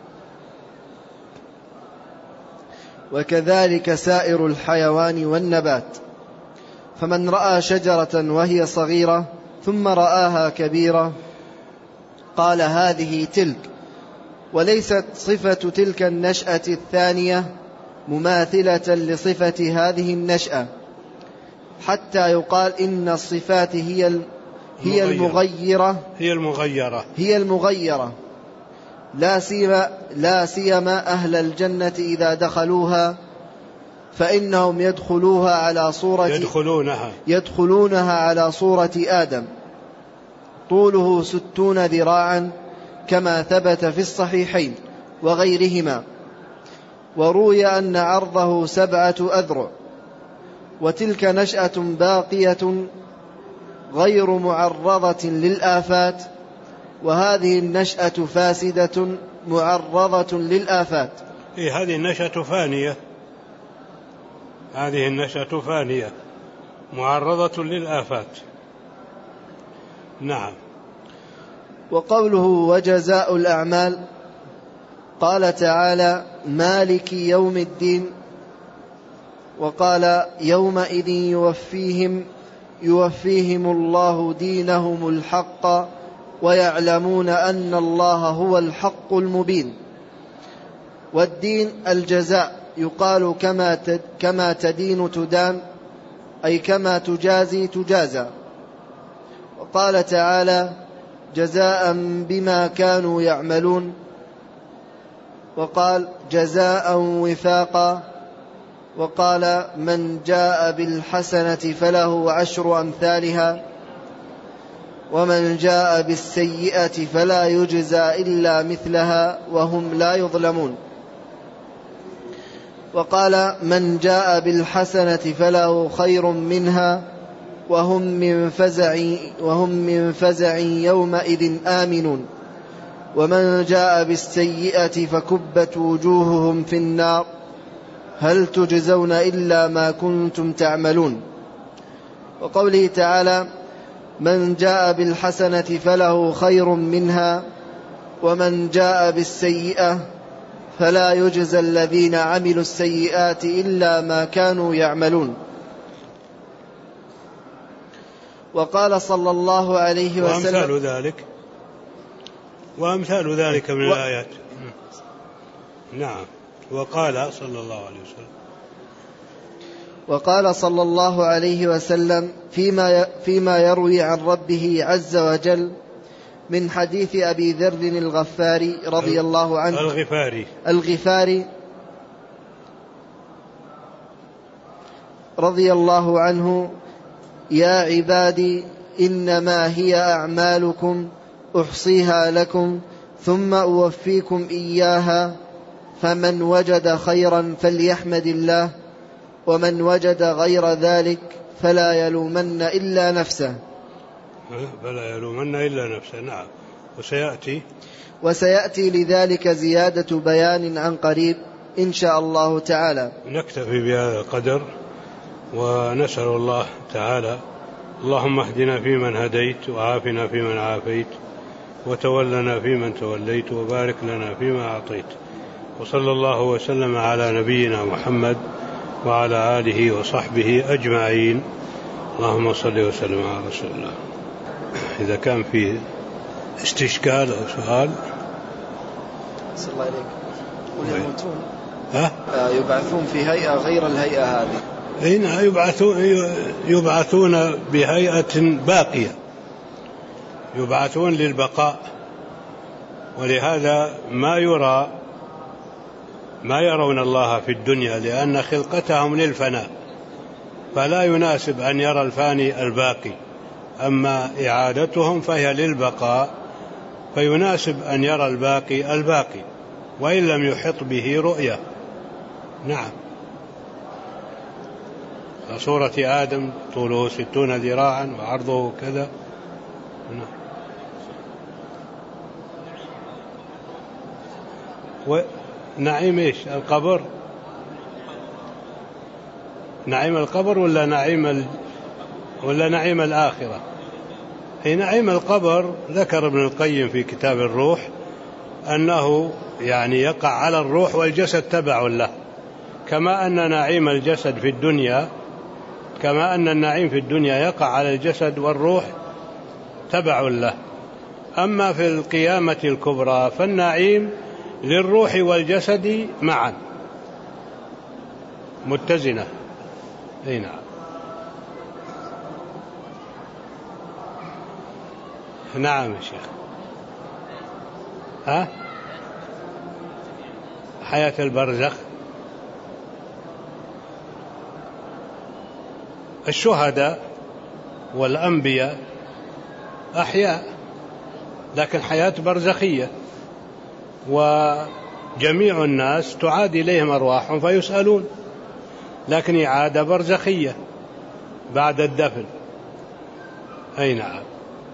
وكذلك سائر الحيوان والنبات. فمن رأى شجرة وهي صغيرة ثم رآها كبيرة قال هذه تلك وليست صفة تلك النشأة الثانية مماثلة لصفة هذه النشأة حتى يقال إن الصفات هي هي المغيرة هي المغيرة هي المغيرة لا سيما لا سيما أهل الجنة إذا دخلوها فإنهم يدخلوها على صورة يدخلونها يدخلونها على صورة آدم طوله ستون ذراعا كما ثبت في الصحيحين وغيرهما. وروي أن عرضه سبعة أذرع. وتلك نشأة باقية غير معرضة للآفات وهذه النشأة فاسدة معرضة للآفات. إيه هذه النشأة فانية هذه النشأة فانية معرضة للآفات. نعم. وقوله وجزاء الأعمال قال تعالى مالك يوم الدين وقال يومئذ يوفيهم يوفيهم الله دينهم الحق ويعلمون أن الله هو الحق المبين. والدين الجزاء، يقال كما كما تدين تدان، أي كما تجازي تجازى. وقال تعالى جزاء بما كانوا يعملون، وقال جزاء وفاقا، وقال من جاء بالحسنة فله عشر أمثالها، ومن جاء بالسيئة فلا يجزى إلا مثلها وهم لا يظلمون. وقال من جاء بالحسنة فله خير منها وهم من فزع, وهم من فزع يومئذ آمنون، ومن جاء بالسيئة فكبت وجوههم في النار هل تجزون إلا ما كنتم تعملون. وقوله تعالى من جاء بالحسنة فله خير منها ومن جاء بالسيئة فلا يجزى الذين عملوا السيئات إلا ما كانوا يعملون. وقال صلى الله عليه وسلم وأمثال ذلك وأمثال ذلك من و... الآيات. نعم. وقال صلى الله عليه وسلم وقال صلى الله عليه وسلم فيما فيما يروي عن ربه عز وجل من حديث أبي ذر الغفاري رضي الله عنه الغفاري الغفاري رضي الله عنه يا عبادي إنما هي أعمالكم أحصيها لكم ثم أوفيكم إياها، فمن وجد خيرا فليحمد الله، ومن وجد غير ذلك فلا يلومن إلا نفسه. فلا يلومن إلا نفسه. نعم. وسيأتي وسيأتي لذلك زيادة بيان عن قريب إن شاء الله تعالى. نكتفي بهذا القدر، ونسأل الله تعالى اللهم اهدنا فيمن هديت، وعافنا فيمن عافيت، وتولنا فيمن توليت، وبارك لنا فيما أعطيت، وصلى الله وسلم على نبينا محمد وعلى آله وصحبه أجمعين. اللهم صل وسلم على رسول الله. إذا كان فيه استشكال أو سؤال. صلى الله عليك. ويموتون ها؟ يبعثون في هيئة غير الهيئة هذه. هنا يبعثون يبعثون بهيئة باقية، يبعثون للبقاء، ولهذا ما يرى ما يرون الله في الدنيا، لأن خلقتهم للفناء، فلا يناسب أن يرى الفاني الباقي. أما إعادتهم فهي للبقاء، فيناسب أن يرى الباقي الباقي وإن لم يحط به رؤية. نعم. سورة آدم طوله ستون ذراعا وعرضه كذا. ونعيم إيش؟ القبر. نعيم القبر ولا نعيم ال... ولا نعيم الآخرة؟ هي نعيم القبر ذكر ابن القيم في كتاب الروح أنه يعني يقع على الروح والجسد تبع له، كما أن نعيم الجسد في الدنيا كما أن النعيم في الدنيا يقع على الجسد والروح تبع له. أما في القيامة الكبرى فالنعيم للروح والجسد معا متزنة. أي نعم. نعم يا شيخ. ها؟ حياة البرزخ. الشهداء والأنبياء أحياء، لكن حياة برزخية، وجميع الناس تعاد إليهم أرواحهم فيسألون، لكن إعادة برزخية بعد الدفن. أي نعم.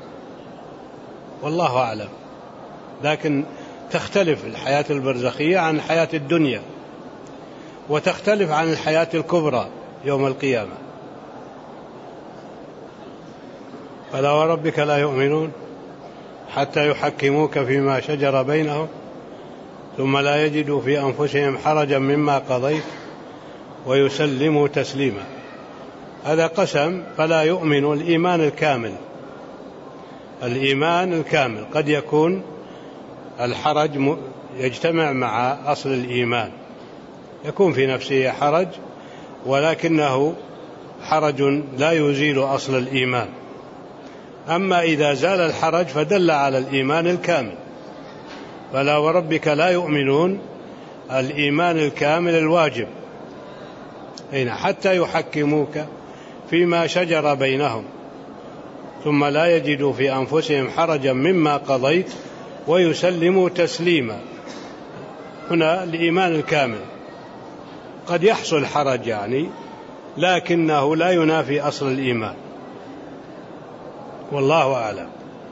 والله أعلم. لكن تختلف الحياة البرزخية عن الحياة الدنيا، وتختلف عن الحياة الكبرى يوم القيامة. فلا وربك لا يؤمنون حتى يحكموك فيما شجر بينهم ثم لا يجدوا في أنفسهم حرجا مما قضيت ويسلموا تسليما. هذا قسم، فلا يؤمن الإيمان الكامل. الإيمان الكامل. قد يكون الحرج يجتمع مع أصل الإيمان، يكون في نفسه حرج ولكنه حرج لا يزيل أصل الإيمان. أما إذا زال الحرج فدل على الإيمان الكامل. فلا وربك لا يؤمنون الإيمان الكامل الواجب حتى يحكموك فيما شجر بينهم ثم لا يجدوا في أنفسهم حرجا مما قضيت ويسلموا تسليما. هنا الإيمان الكامل. قد يحصل حرج يعني، لكنه لا ينافي أصل الإيمان، والله أعلم.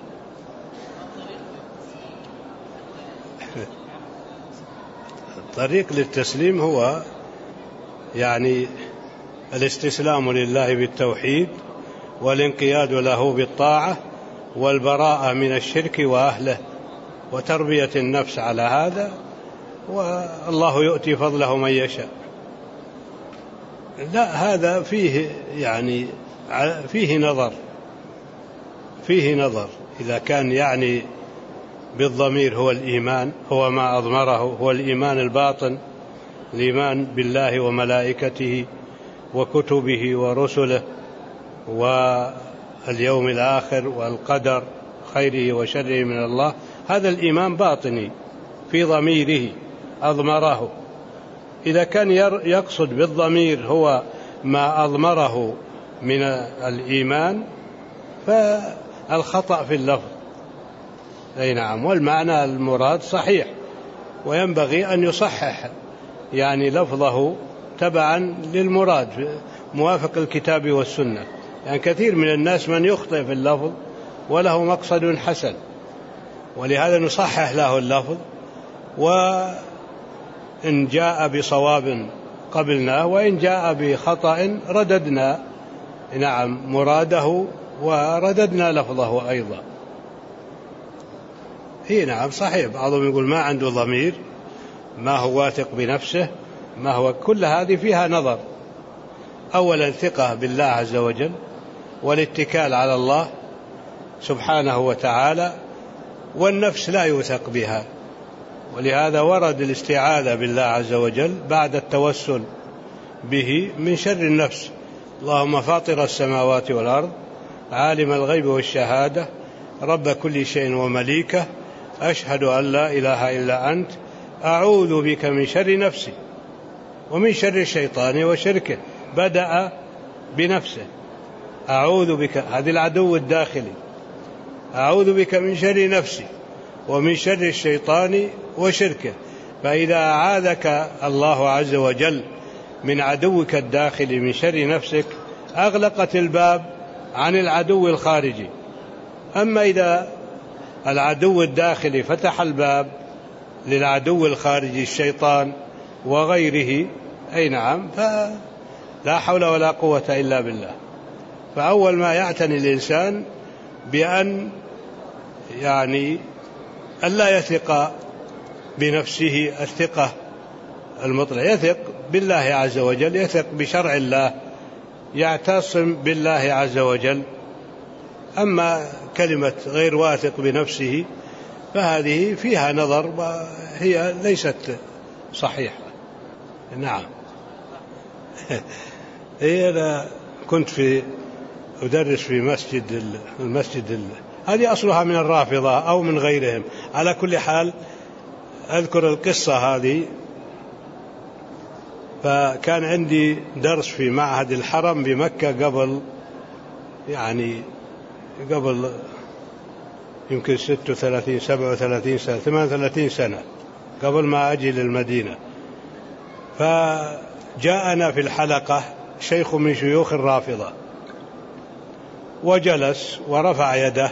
الطريق للتسليم هو يعني الاستسلام لله بالتوحيد والانقياد له بالطاعة والبراءة من الشرك وأهله وتربية النفس على هذا، والله يؤتي فضله من يشاء. لا، هذا فيه يعني فيه نظر فيه نظر إذا كان يعني بالضمير هو الإيمان، هو ما أضمره، هو الإيمان الباطن، الإيمان بالله وملائكته وكتبه ورسله واليوم الآخر والقدر خيره وشره من الله. هذا الإيمان باطني في ضميره أضمره. إذا كان يقصد بالضمير هو ما أضمره من الإيمان فالخطأ في اللفظ. أي نعم، والمعنى المراد صحيح، وينبغي أن يصحح يعني لفظه تبعا للمراد موافق الكتاب والسنة. يعني كثير من الناس من يخطئ في اللفظ وله مقصد حسن، ولهذا نصحح له اللفظ، وإن جاء بصواب قبلناه وإن جاء بخطأ رددنا نعم مراده ورددنا لفظه أيضا. هي نعم صحيح، بعضهم يقول ما عنده ضمير، ما هو واثق بنفسه، ما هو، كل هذه فيها نظر. أولا ثقة بالله عز وجل والاتكال على الله سبحانه وتعالى، والنفس لا يوثق بها، ولهذا ورد الاستعاذة بالله عز وجل بعد التوسل به من شر النفس. اللهم فاطر السماوات والأرض عالم الغيب والشهادة رب كل شيء ومليكه أشهد أن لا إله إلا أنت أعوذ بك من شر نفسي ومن شر الشيطان وشركه. بدأ بنفسه، أعوذ بك، هذا العدو الداخلي، أعوذ بك من شر نفسي ومن شر الشيطان وشركه. فإذا أعاذك الله عز وجل من عدوك الداخلي من شر نفسك أغلقت الباب عن العدو الخارجي. أما إذا العدو الداخلي فتح الباب للعدو الخارجي الشيطان وغيره، أي نعم، فلا حول ولا قوة إلا بالله. فأول ما يعتني الإنسان بأن يعني ألا يثق بنفسه الثقة المطلق، يثق بالله عز وجل، يثق بشرع الله، يعتصم بالله عز وجل. أما كلمة غير واثق بنفسه فهذه فيها نظر وهي ليست صحيحة. نعم. هي أنا كنت في أدرس في مسجد المسجد هذه أصلها من الرافضة أو من غيرهم. على كل حال أذكر القصة هذه. فكان عندي درس في معهد الحرم بمكة قبل يعني قبل يمكن ستة وثلاثين سبعة وثلاثين سنة ثمانية وثلاثين سنة قبل ما أجي للمدينة. فجاءنا في الحلقة شيخ من شيوخ الرافضة وجلس ورفع يده،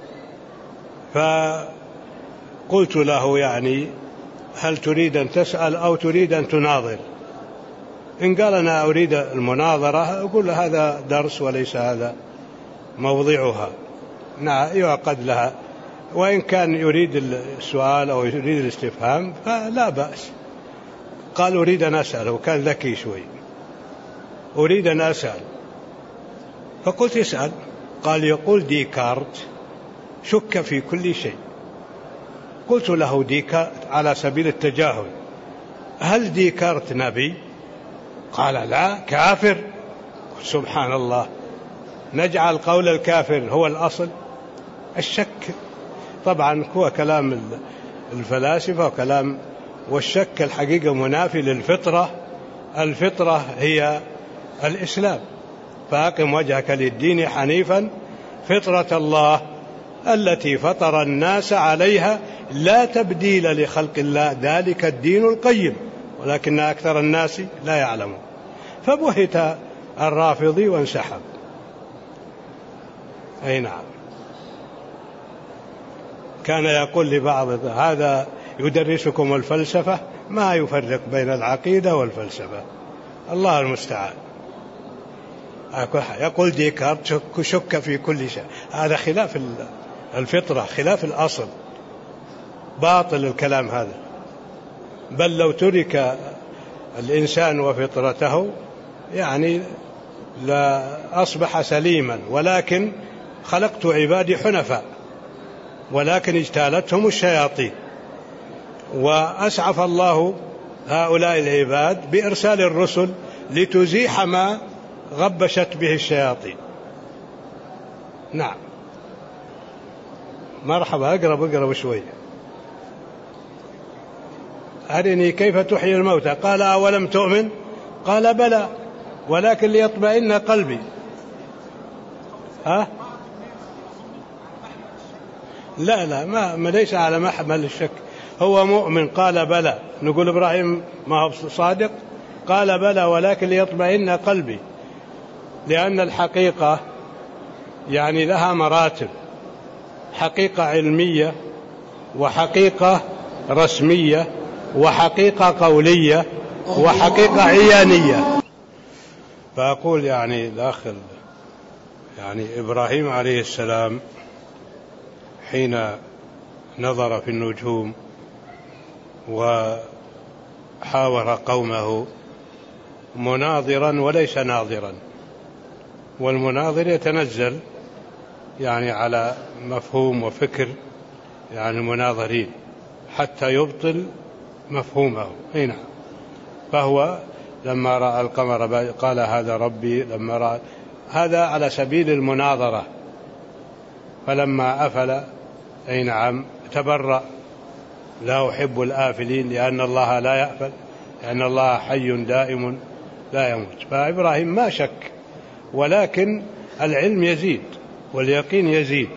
فقلت له يعني هل تريد أن تسأل أو تريد أن تناظر؟ إن قال أنا أريد المناظرة أقول له هذا درس وليس هذا موضعها، نعم يعقد لها. وإن كان يريد السؤال أو يريد الاستفهام فلا بأس. قال أريد أن أسأل، وكان ذكي شوي، أريد أن أسأل. فقلت اسأل. قال يقول ديكارت شك في كل شيء. قلت له ديكارت على سبيل التجاهل: هل ديكارت نبي؟ قال: لا، كافر. سبحان الله، نجعل قول الكافر هو الأصل؟ الشك طبعا هو كلام الفلاسفة وكلام، والشك الحقيقة منافي للفطرة. الفطرة هي الإسلام، فأقم وجهك للدين حنيفا فطرة الله التي فطر الناس عليها لا تبديل لخلق الله ذلك الدين القيم ولكن أكثر الناس لا يعلمون. فبهت الرافضي وانسحب. أي نعم. كان يقول لبعض: هذا يدرسكم الفلسفة، ما يفرق بين العقيدة والفلسفة. الله المستعان. يقول ديكارت: شك في كل شيء. هذا خلاف الفطرة، خلاف الأصل، باطل الكلام هذا. بل لو ترك الإنسان وفطرته يعني لا أصبح سليما، ولكن خلقت عبادي حنفاء، ولكن اجتالتهم الشياطين، وأسعف الله هؤلاء العباد بإرسال الرسل لتزيح ما غبشت به الشياطين. نعم. مرحبا، أقرب أقرب شوي. أرني كيف تحيي الموتى. قال: أولم تؤمن؟ قال: بلى ولكن ليطمئن قلبي. ها؟ لا لا، ما ليس على محمل الشك، هو مؤمن. قال: بلى. نقول إبراهيم ما هو صادق؟ قال: بلى ولكن ليطمئن قلبي. لأن الحقيقة يعني لها مراتب: حقيقة علمية، وحقيقة رسمية، وحقيقة قولية، وحقيقة عيانية. فأقول يعني داخل يعني إبراهيم عليه السلام حين نظر في النجوم وحاور قومه مناظرا وليس ناظرا، والمناظر يتنزل يعني على مفهوم وفكر يعني المناظرين حتى يبطل مفهومه. هنا فهو لما رأى القمر قال: هذا ربي. لما رأى هذا على سبيل المناظرة، فلما أفل أي نعم تبرأ: لا أحب الآفلين، لأن الله لا يأفل، لأن الله حي دائم لا يموت. فإبراهيم ما شك، ولكن العلم يزيد واليقين يزيد.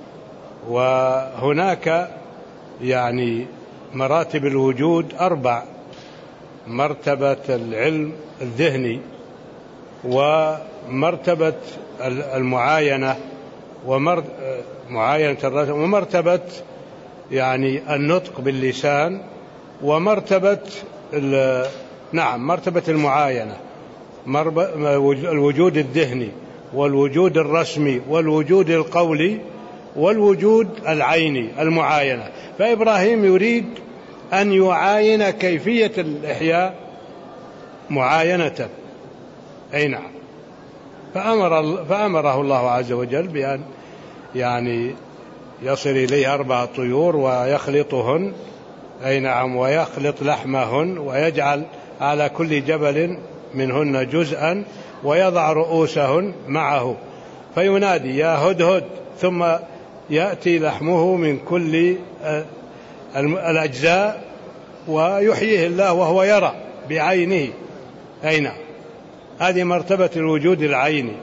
وهناك يعني مراتب الوجود أربع: مرتبة العلم الذهني، ومرتبة المعاينة، ومعاينة الرسم، ومرتبة يعني النطق باللسان، ومرتبة نعم مرتبة المعاينة، الوجود الذهني والوجود الرسمي والوجود القولي والوجود العيني المعاينة. فإبراهيم يريد أن يعاين كيفية الإحياء معاينة. أي نعم. فأمر فأمره الله عز وجل بأن يعني يصل إليه أربع طيور ويخلطهن. أي نعم. ويخلط لحمهن ويجعل على كل جبل منهن جزءا ويضع رؤوسهن معه، فينادي: يا هدهد، ثم يأتي لحمه من كل الأجزاء ويحييه الله وهو يرى بعينه. أي نعم. هذه مرتبة الوجود العيني.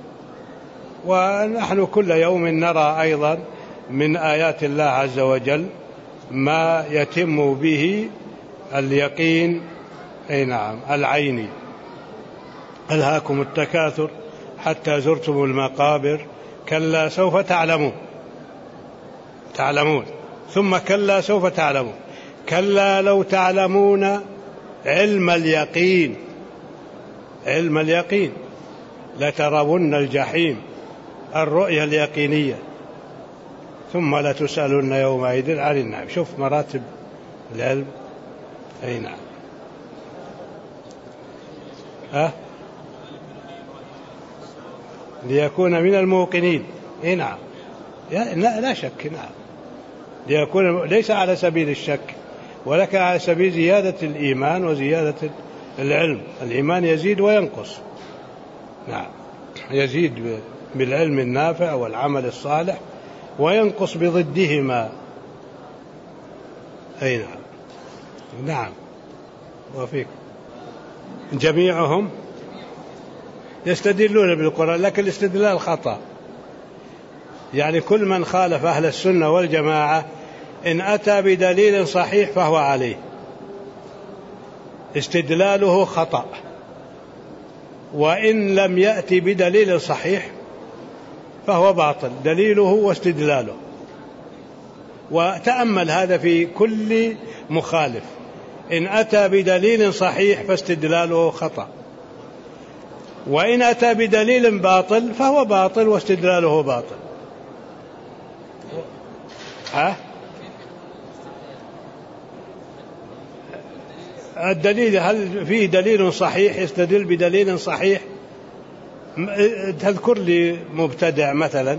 ونحن كل يوم نرى أيضا من آيات الله عز وجل ما يتم به اليقين. أي نعم العيني: ألهاكم التكاثر حتى زرتم المقابر، كلا سوف تعلمون تعلمون ثم كلا سوف تعلمون، كلا لو تعلمون علم اليقين علم اليقين لترون الجحيم، الرؤية اليقينية، ثم لتسألن يومئذ عن النعيم. شوف مراتب العلم. أي نعم. أه؟ ليكون من الموقنين. أي نعم. لا, لا شك، نعم، ليكون ليس على سبيل الشك ولكن على سبيل زيادة الإيمان وزيادة العلم. الإيمان يزيد وينقص، نعم، يزيد بالعلم النافع والعمل الصالح وينقص بضدهما. أي نعم، نعم. وفيك جميعهم يستدلون بالقرآن، لكن الاستدلال خطأ. يعني كل من خالف أهل السنة والجماعة إن أتى بدليل صحيح فهو عليه، استدلاله خطأ، وإن لم يأتي بدليل صحيح فهو باطل دليله واستدلاله. وتأمل هذا في كل مخالف، إن أتى بدليل صحيح فاستدلاله خطأ، وإن أتى بدليل باطل فهو باطل واستدلاله باطل. ها؟ الدليل، هل فيه دليل صحيح يستدل بدليل صحيح؟ تذكر لي مبتدع مثلا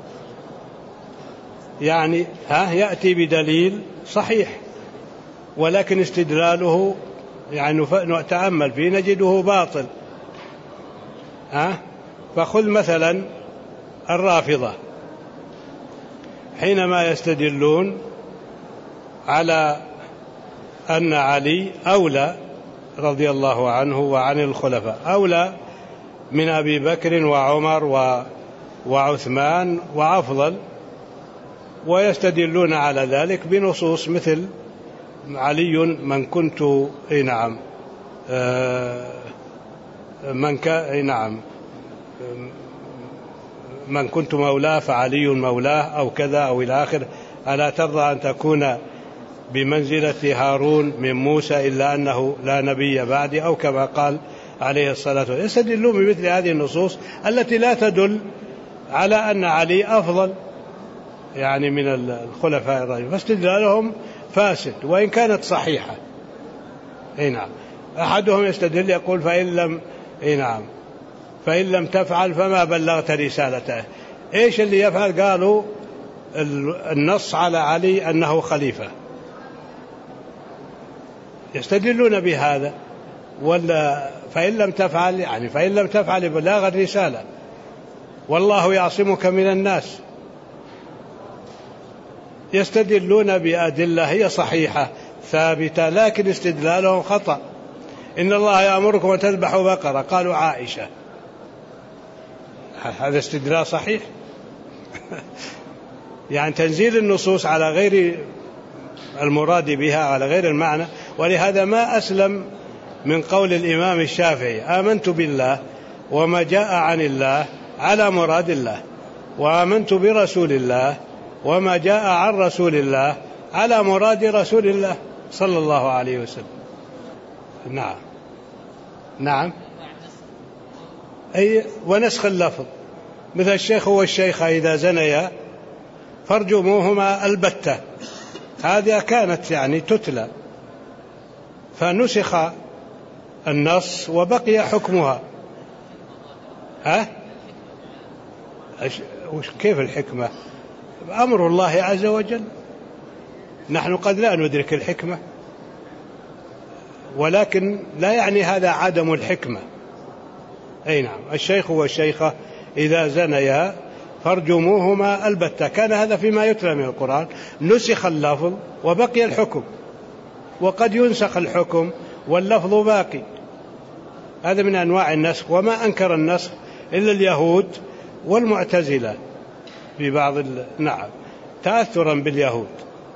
يعني ها يأتي بدليل صحيح ولكن استدلاله يعني نتأمل فيه نجده باطل. ها؟ فخذ مثلا الرافضة حينما يستدلون على أن علي أولى رضي الله عنه وعن الخلفاء، أولى من أبي بكر وعمر وعثمان وأفضل، ويستدلون على ذلك بنصوص مثل علي من كنت اي نعم من ك اي نعم من كنت مولاه فعلي مولاه أو كذا أو إلى آخر، ألا ترضى أن تكون بمنزلة هارون من موسى إلا أنه لا نبي بعدي، أو كما قال عليه الصلاة والسلام. يستدلون بمثل هذه النصوص التي لا تدل على أن علي أفضل يعني من الخلفاء الراشدين، فاستدلالهم فاسد وإن كانت صحيحة. اي نعم. أحدهم يستدل يقول فإن لم اي نعم فإن لم تفعل فما بلغت رسالته. ايش اللي يفعل؟ قالوا النص على علي أنه خليفة، يستدلون بهذا. ولا فإن لم تفعل يعني فإن لم تفعل بلاغ الرسالة، والله يعصمك من الناس. يستدلون بأدلة هي صحيحة ثابتة لكن استدلالهم خطأ. إن الله يأمركم أن تذبحوا بقرة، قالوا عائشة، هذا استدلال صحيح؟ يعني تنزيل النصوص على غير المراد بها على غير المعنى. ولهذا ما أسلم من قول الإمام الشافعي آمنت بالله وما جاء عن الله على مراد الله، وآمنت برسول الله وما جاء عن رسول الله على مراد رسول الله صلى الله عليه وسلم. نعم نعم. أي ونسخ اللفظ مثل الشيخ والشيخة إذا زنيا فارجموهما البتة، هذه كانت يعني تتلى فنسخ النص وبقي حكمها. ها؟ كيف الحكمة؟ أمر الله عز وجل، نحن قد لا ندرك الحكمة، ولكن لا يعني هذا عدم الحكمة. أي نعم. الشيخ والشيخة إذا زنيا فارجموهما البتة، كان هذا فيما يتلى من القرآن، نسخ اللفظ وبقي الحكم، وقد ينسخ الحكم واللفظ باقي. هذا من أنواع النسخ، وما أنكر النسخ إلا اليهود والمعتزلة في بعض ال... نعم تأثرا باليهود.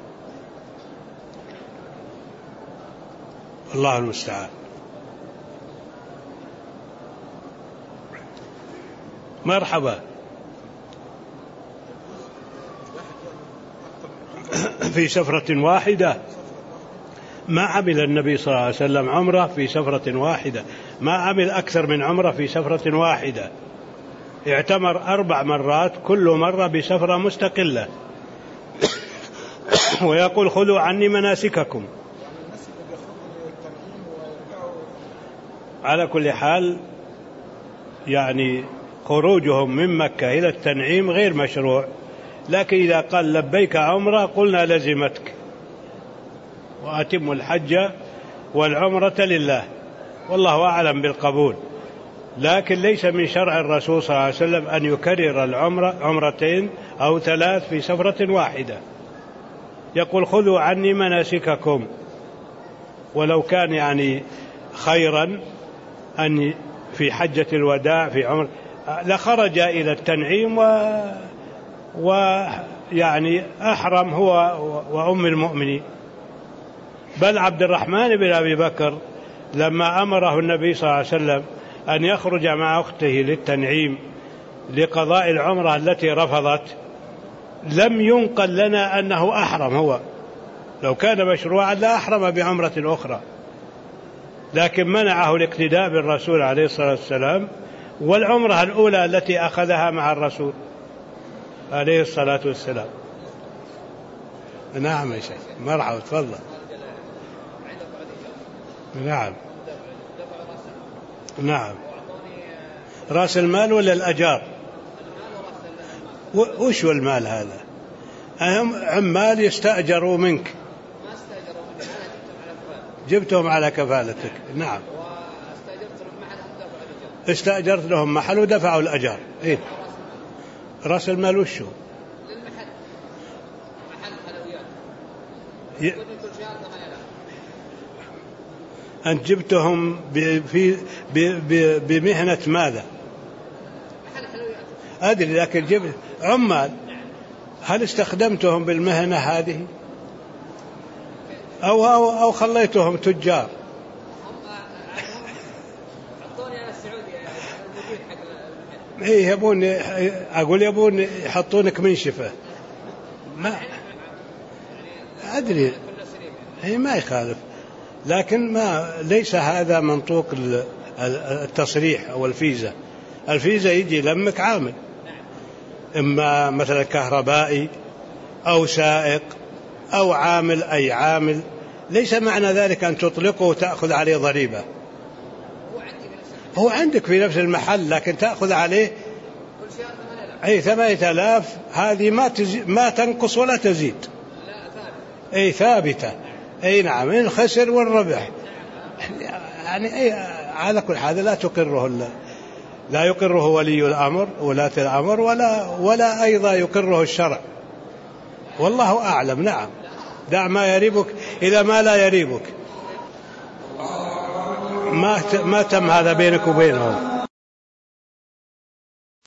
الله المستعان. مرحبا. في سفرة واحدة ما عمل النبي صلى الله عليه وسلم عمرة في سفرة واحدة، ما عمل أكثر من عمرة في سفرة واحدة، اعتمر أربع مرات كل مرة بسفرة مستقلة. ويقول خذوا عني مناسككم. على كل حال يعني خروجهم من مكة إلى التنعيم غير مشروع، لكن إذا قال لبيك عمرة قلنا لزمتك، وأتم الحج والعمرة لله، والله أعلم بالقبول. لكن ليس من شرع الرسول صلى الله عليه وسلم أن يكرر العمرة عمرتين أو ثلاث في سفرة واحدة. يقول خذوا عني مناسككم، ولو كان يعني خيرا أن في حجة الوداع في عمر لخرج إلى التنعيم و ويعني أحرم هو وأم المؤمنين. بل عبد الرحمن بن أبي بكر لما أمره النبي صلى الله عليه وسلم أن يخرج مع أخته للتنعيم لقضاء العمرة التي رفضت، لم ينقل لنا أنه أحرم هو، لو كان مشروعا لا أحرم بعمرة أخرى، لكن منعه الاقتداء بالرسول عليه الصلاة والسلام، والعمرة الأولى التي أخذها مع الرسول عليه الصلاة والسلام. نعم يا شيخ، مرحبا، تفضل. نعم نعم. رأس المال ولا الأجار؟ وش هو المال هذا؟ أهم عمال يستأجروا منك، جبتهم على كفالتك. نعم، استأجرت لهم محل ودفعوا الأجار. إيه؟ رأس المال وشو؟ ي... أنت جبتهم في بمهنة ماذا؟ أدري، لكن جبت عمال، هل استخدمتهم بالمهنة هذه أو أو, أو خليتهم تجار؟ إيه يبون، أقول يبون يحطونك منشفة، ما أدري، هي ما يخالف، لكن ما ليس هذا منطوق التصريح أو الفيزا. الفيزا يجي لمك عامل، إما مثلا كهربائي أو سائق أو عامل أي عامل، ليس معنى ذلك أن تطلقه وتأخذ عليه ضريبة. هو عندك في نفس المحل لكن تأخذ عليه أي ثمانية آلاف، هذه ما ما تنقص ولا تزيد، أي ثابتة. أي نعم، الخسر والربح يعني أي على كل حال لا تقره لا يقره ولي الأمر ولاة الأمر ولا ولا أيضا يقره الشرع، والله أعلم. نعم، دع ما يريبك إلى ما لا يريبك. ما ما تم هذا بينك وبينهم.